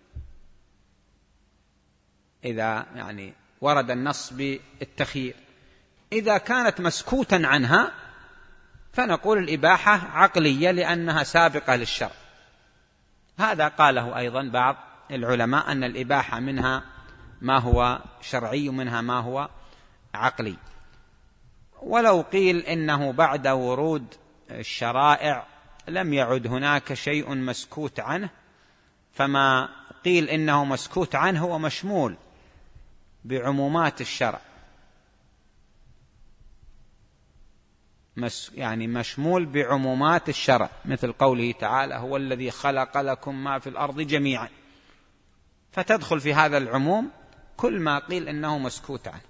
إذا يعني ورد النص بالتخيير، إذا كانت مسكوتا عنها فنقول الإباحة عقلية لأنها سابقة للشرع. هذا قاله أيضا بعض العلماء، أن الإباحة منها ما هو شرعي ومنها ما هو عقلي. ولو قيل إنه بعد ورود الشرائع لم يعد هناك شيء مسكوت عنه، فما قيل إنه مسكوت عنه هو مشمول بعمومات الشرع، يعني مشمول بعمومات الشرع، مثل قوله تعالى هو الذي خلق لكم ما في الأرض جميعا، فتدخل في هذا العموم كل ما قيل إنه مسكوت عنه.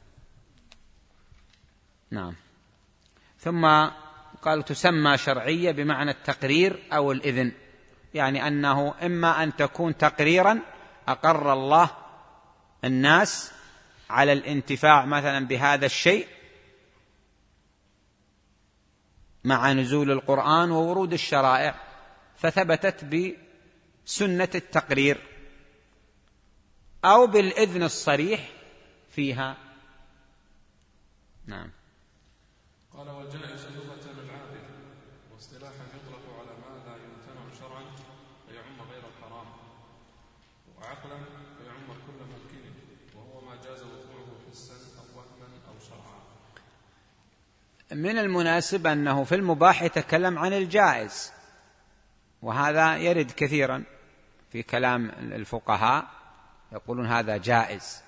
نعم. ثم قالوا تسمى شرعية بمعنى التقرير أو الإذن، يعني أنه إما أن تكون تقريرا أقر الله الناس على الانتفاع مثلا بهذا الشيء مع نزول القرآن وورود الشرائع فثبتت بسنة التقرير، أو بالإذن الصريح فيها. نعم. قال والجائز لغة العابد، واصطلاحا يطلق على ما لا يمتنع شرعا فيعم غير الحرام، وعقلا فيعم كل ممكن، وهو ما جاز وقوعه حسا أو وهما أو شرعا. من المناسب أنه في المباح يتكلم عن الجائز، وهذا يرد كثيرا في كلام الفقهاء، يقولون هذا جائز.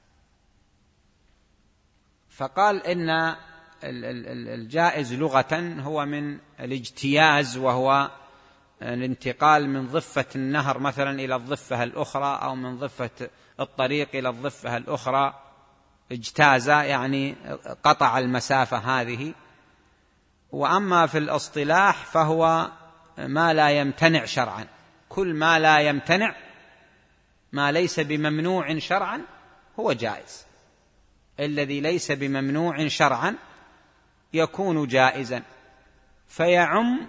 فقال إن الجائز لغة هو من الاجتياز، وهو الانتقال من ضفة النهر مثلا إلى الضفة الأخرى، أو من ضفة الطريق إلى الضفة الأخرى، اجتاز يعني قطع المسافة هذه. وأما في الاصطلاح فهو ما لا يمتنع شرعا، كل ما لا يمتنع، ما ليس بممنوع شرعا هو جائز، الذي ليس بممنوع شرعا يكون جائزا، فيعم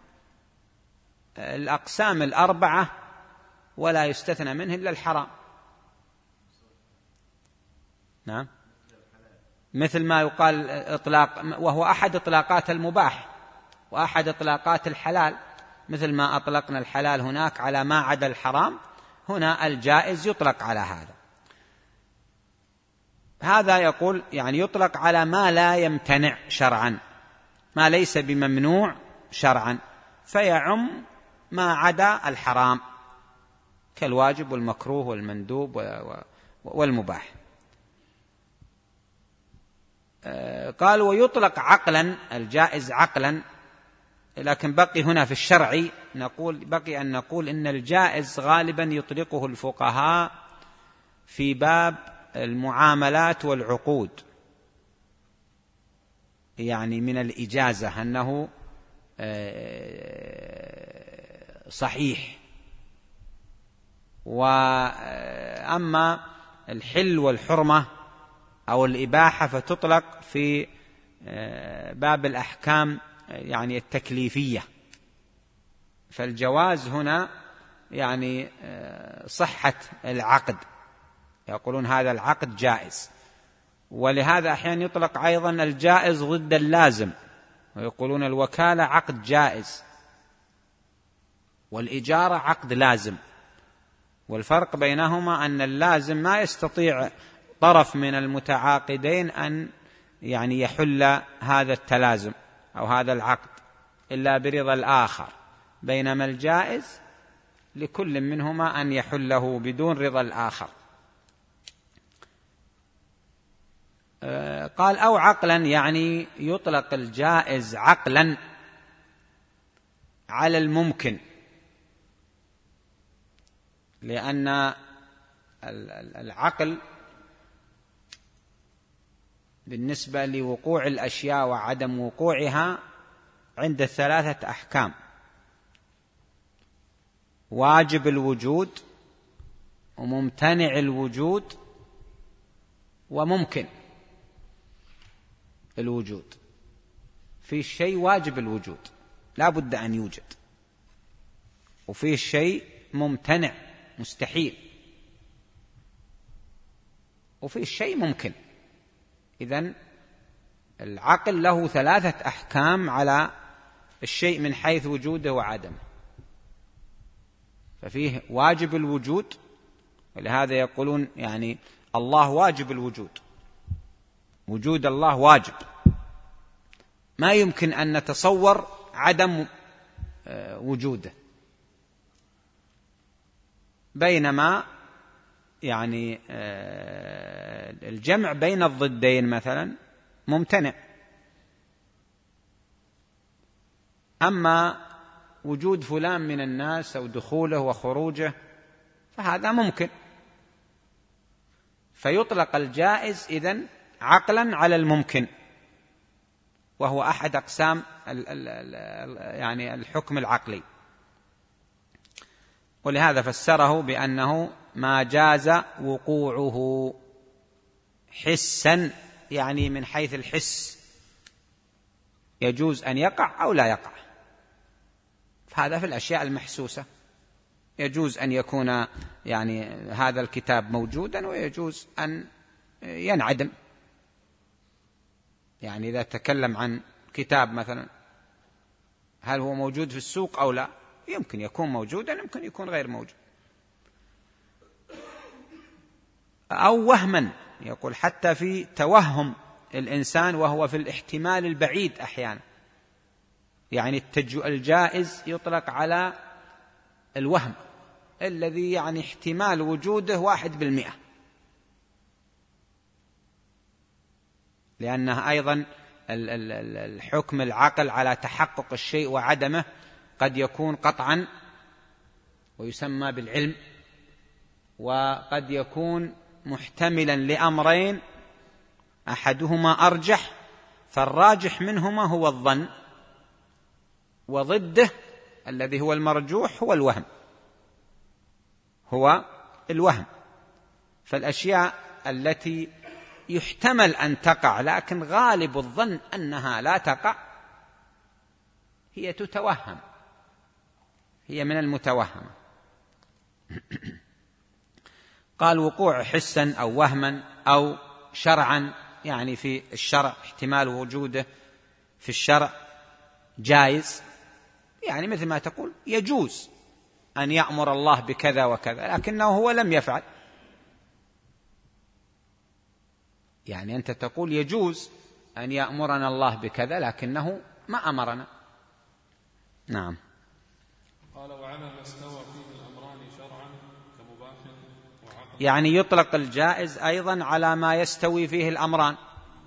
الأقسام الأربعة ولا يستثنى منه إلا الحرام. نعم، مثل ما يقال إطلاق، وهو أحد إطلاقات المباح وأحد إطلاقات الحلال، مثل ما أطلقنا الحلال هناك على ما عدا الحرام، هنا الجائز يطلق على هذا. هذا يقول يعني يطلق على ما لا يمتنع شرعا، ما ليس بممنوع شرعا، فيعم ما عدا الحرام كالواجب والمكروه والمندوب والمباح. قال ويطلق عقلا، الجائز عقلا، لكن بقي هنا في الشرع بقي أن نقول إن الجائز غالبا يطلقه الفقهاء في باب المعاملات والعقود، يعني من الإجازة أنه صحيح. وأما الحل والحرمة أو الإباحة فتطلق في باب الأحكام يعني التكليفية. فالجواز هنا يعني صحة العقد، يقولون هذا العقد جائز. ولهذا أحيانا يطلق أيضا الجائز ضد اللازم، ويقولون الوكالة عقد جائز والإجارة عقد لازم، والفرق بينهما أن اللازم ما يستطيع طرف من المتعاقدين أن يعني يحل هذا التلازم أو هذا العقد إلا برضا الآخر، بينما الجائز لكل منهما أن يحله بدون رضا الآخر. قال أو عقلا، يعني يطلق الجائز عقلا على الممكن، لأن العقل بالنسبة لوقوع الأشياء وعدم وقوعها عند 3 أحكام: واجب الوجود، وممتنع الوجود، وممكن الوجود. في الشيء واجب الوجود لا بد أن يوجد، وفيه الشيء ممتنع مستحيل، وفيه الشيء ممكن. إذن العقل له 3 أحكام على الشيء من حيث وجوده وعدمه. ففيه واجب الوجود، ولهذا يقولون يعني الله واجب الوجود، وجود الله واجب، ما يمكن أن نتصور عدم وجوده. بينما يعني الجمع بين الضدين مثلا ممتنع. أما وجود فلان من الناس أو دخوله وخروجه فهذا ممكن. فيطلق الجائز إذن عقلا على الممكن، وهو أحد أقسام يعني الحكم العقلي. ولهذا فسره بأنه ما جاز وقوعه حسا، يعني من حيث الحس يجوز أن يقع أو لا يقع. فهذا في الأشياء المحسوسة يجوز أن يكون يعني هذا الكتاب موجودا، ويجوز أن ينعدم. يعني إذا تكلم عن كتاب مثلا، هل هو موجود في السوق أو لا؟ يمكن يكون موجودا، يمكن يكون غير موجود. أو وهما، يقول حتى في توهم الإنسان وهو في الاحتمال البعيد أحيانا، يعني الجائز يطلق على الوهم الذي يعني احتمال وجوده 1%، لأنه أيضا الحكم العقل على تحقق الشيء وعدمه قد يكون قطعا ويسمى بالعلم، وقد يكون محتملا لأمرين أحدهما أرجح، فالراجح منهما هو الظن، وضده الذي هو المرجوح هو الوهم. فالأشياء التي يحتمل أن تقع لكن غالب الظن أنها لا تقع هي تتوهم، هي من المتوهمة. قال وقوع حسا أو وهما أو شرعا، يعني في الشرع احتمال وجوده في الشرع جائز، يعني مثل ما تقول يجوز أن يأمر الله بكذا وكذا لكنه هو لم يفعل، يعني أنت تقول يجوز أن يأمرنا الله بكذا لكنه ما أمرنا. نعم. قال وعلى ما استوى فيه الأمران شرعا كمباح وعقل، يعني يطلق الجائز أيضا على ما يستوي فيه الأمران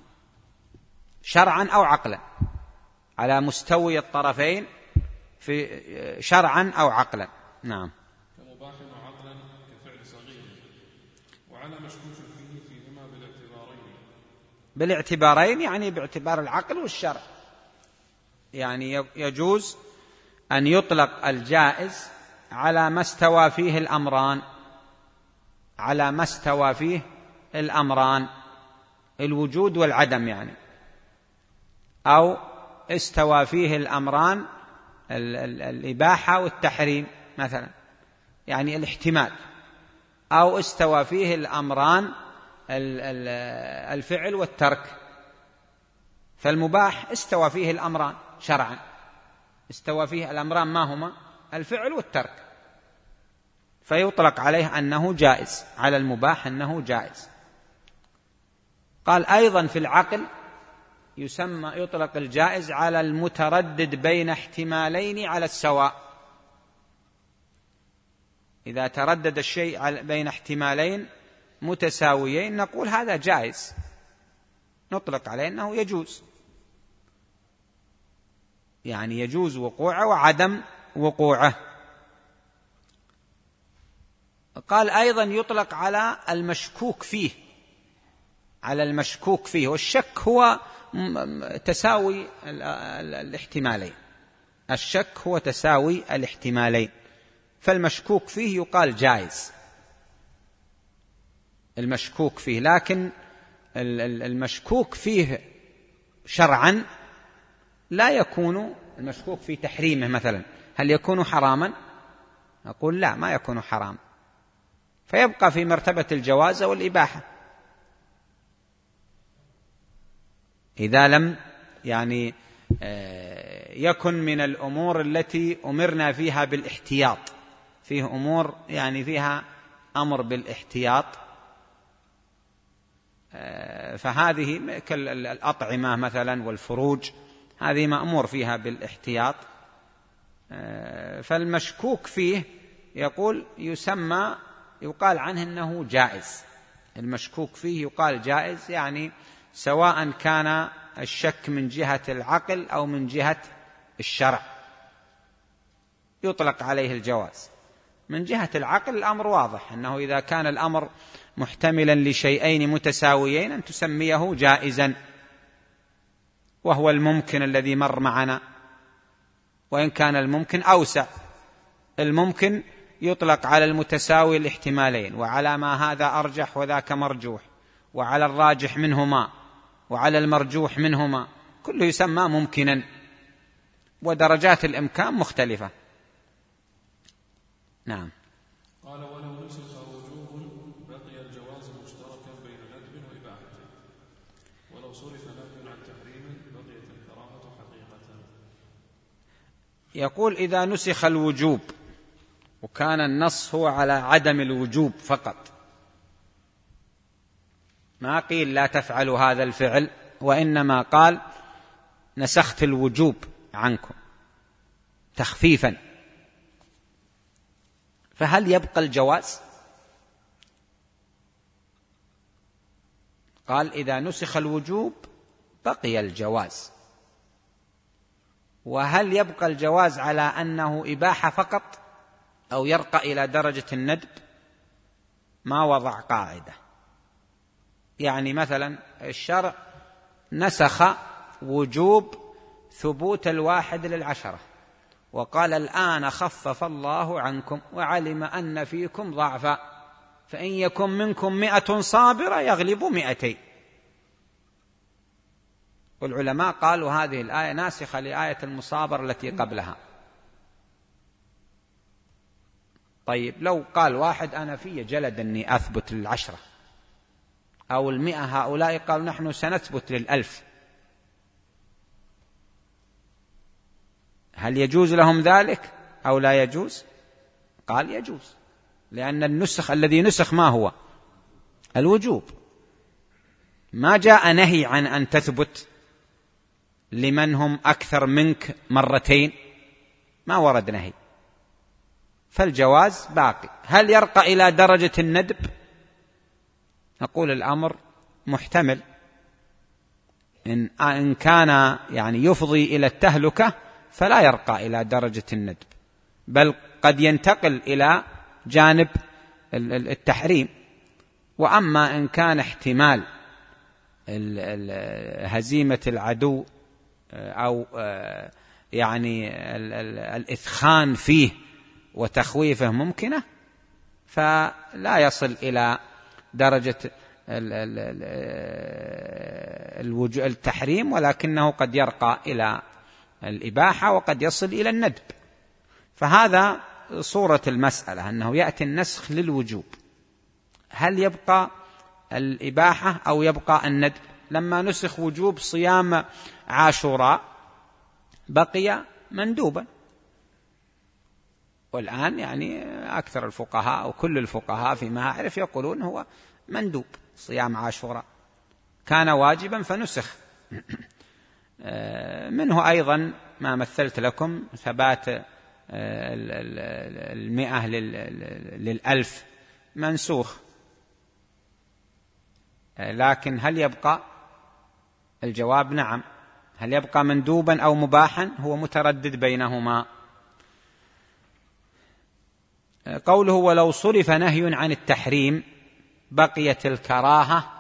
شرعا أو عقلا، على مستوي الطرفين في شرعا أو عقلا. نعم. كمباح وعقلا كفعل صغير، وعلى مشكوك فيهما بالاعتبارين يعني باعتبار العقل والشرع، يعني يجوز أن يطلق الجائز على ما استوى فيه الأمران، على ما استوى فيه الأمران الوجود والعدم، يعني أو استوى فيه الأمران الإباحة والتحريم مثلا، يعني الاحتمال، أو استوى فيه الأمران الفعل والترك. فالمباح استوى فيه الأمران شرعا، استوى فيه الأمران ما هما؟ الفعل والترك، فيطلق عليه أنه جائز، على المباح أنه جائز. قال أيضا في العقل يطلق الجائز على المتردد بين احتمالين على السواء، إذا تردد الشيء بين احتمالين متساويين نقول هذا جائز، نطلق عليه أنه يجوز، يعني يجوز وقوعه وعدم وقوعه. قال أيضا يطلق على المشكوك فيه، على المشكوك فيه، والشك هو تساوي الاحتمالين، الشك هو تساوي الاحتمالين، فالمشكوك فيه يقال جائز، المشكوك فيه. لكن المشكوك فيه شرعا لا يكون المشكوك في تحريمه مثلا، هل يكون حراما؟ أقول لا، ما يكون حرام، فيبقى في مرتبة الجواز والإباحة إذا لم يعني يكن من الأمور التي أمرنا فيها بالاحتياط، فيه أمور يعني فيها أمر بالاحتياط، فهذه كالأطعمة مثلا والفروج، هذه مأمور فيها بالاحتياط. فالمشكوك فيه يقال عنه أنه جائز، المشكوك فيه يقال جائز، يعني سواء كان الشك من جهة العقل أو من جهة الشرع يطلق عليه الجواز. من جهة العقل الأمر واضح، أنه إذا كان الأمر محتملا لشيئين متساويين أن تسميه جائزا، وهو الممكن الذي مر معنا، وإن كان الممكن أوسع، الممكن يطلق على المتساوي الاحتمالين، وعلى ما هذا أرجح وذاك مرجوح، وعلى الراجح منهما وعلى المرجوح منهما، كله يسمى ممكنا، ودرجات الإمكان مختلفة. نعم. قال ولو نسخ وجوب بقي الجواز مشتركا بين ندب وإباحة، ولو صرف نهي عن تحريم بقيت الكراهة حقيقة. يقول إذا نسخ الوجوب وكان النص هو على عدم الوجوب فقط، ما قيل لا تفعلوا هذا الفعل، وإنما قال نسخت الوجوب عنكم تخفيفا، فهل يبقى الجواز؟ قال إذا نسخ الوجوب بقي الجواز. وهل يبقى الجواز على أنه إباحة فقط أو يرقى إلى درجة الندب؟ ما وضع قاعدة، يعني مثلا الشرع نسخ وجوب ثبوت 1 للعشرة، وقال الآن خفف الله عنكم وعلم أن فيكم ضعفا فإن يكن منكم 100 صابرة يغلبوا 200. والعلماء قالوا هذه الآية ناسخة لآية المصابرة التي قبلها. طيب لو قال واحد أنا في جلد أني أثبت 10 أو 100، هؤلاء قالوا نحن سنثبت 1000، هل يجوز لهم ذلك أو لا يجوز؟ قال يجوز، لأن النسخ الذي نسخ ما هو؟ الوجوب، ما جاء نهي عن أن تثبت لمن هم أكثر منك 2 ما ورد نهي، فالجواز باقي. هل يرقى إلى درجة الندب؟ نقول الأمر محتمل، إن كان يعني يفضي إلى التهلكة فلا يرقى إلى درجة الندب، بل قد ينتقل إلى جانب التحريم. وأما إن كان احتمال هزيمة العدو أو يعني الإثخان فيه وتخويفه ممكنة، فلا يصل إلى درجة التحريم، ولكنه قد يرقى إلى الإباحة وقد يصل إلى الندب. فهذا صورة المسألة، أنه يأتي النسخ للوجوب، هل يبقى الإباحة أو يبقى الندب؟ لما نسخ وجوب صيام عاشوراء بقي مندوبا، والآن يعني أكثر الفقهاء أو كل الفقهاء فيما أعرف يقولون هو مندوب صيام عاشوراء، كان واجبا فنسخ. منه أيضا ما مثلت لكم ثبات 100 ل1000 منسوخ، لكن هل يبقى؟ الجواب نعم. هل يبقى مندوبا أو مباحا؟ هو متردد بينهما. قوله ولو صرف نهي عن التحريم بقيت الكراهة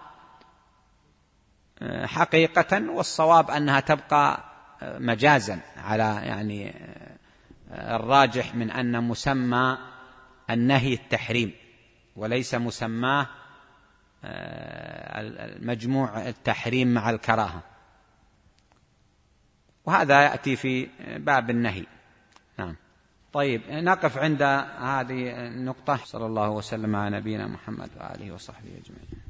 حقيقة، والصواب أنها تبقى مجازا على يعني الراجح من أن مسمى النهي التحريم وليس مسماه المجموع التحريم مع الكراهة، وهذا يأتي في باب النهي. نعم. طيب نقف عند هذه النقطة. صلى الله وسلم على نبينا محمد وآله وصحبه أجمعين.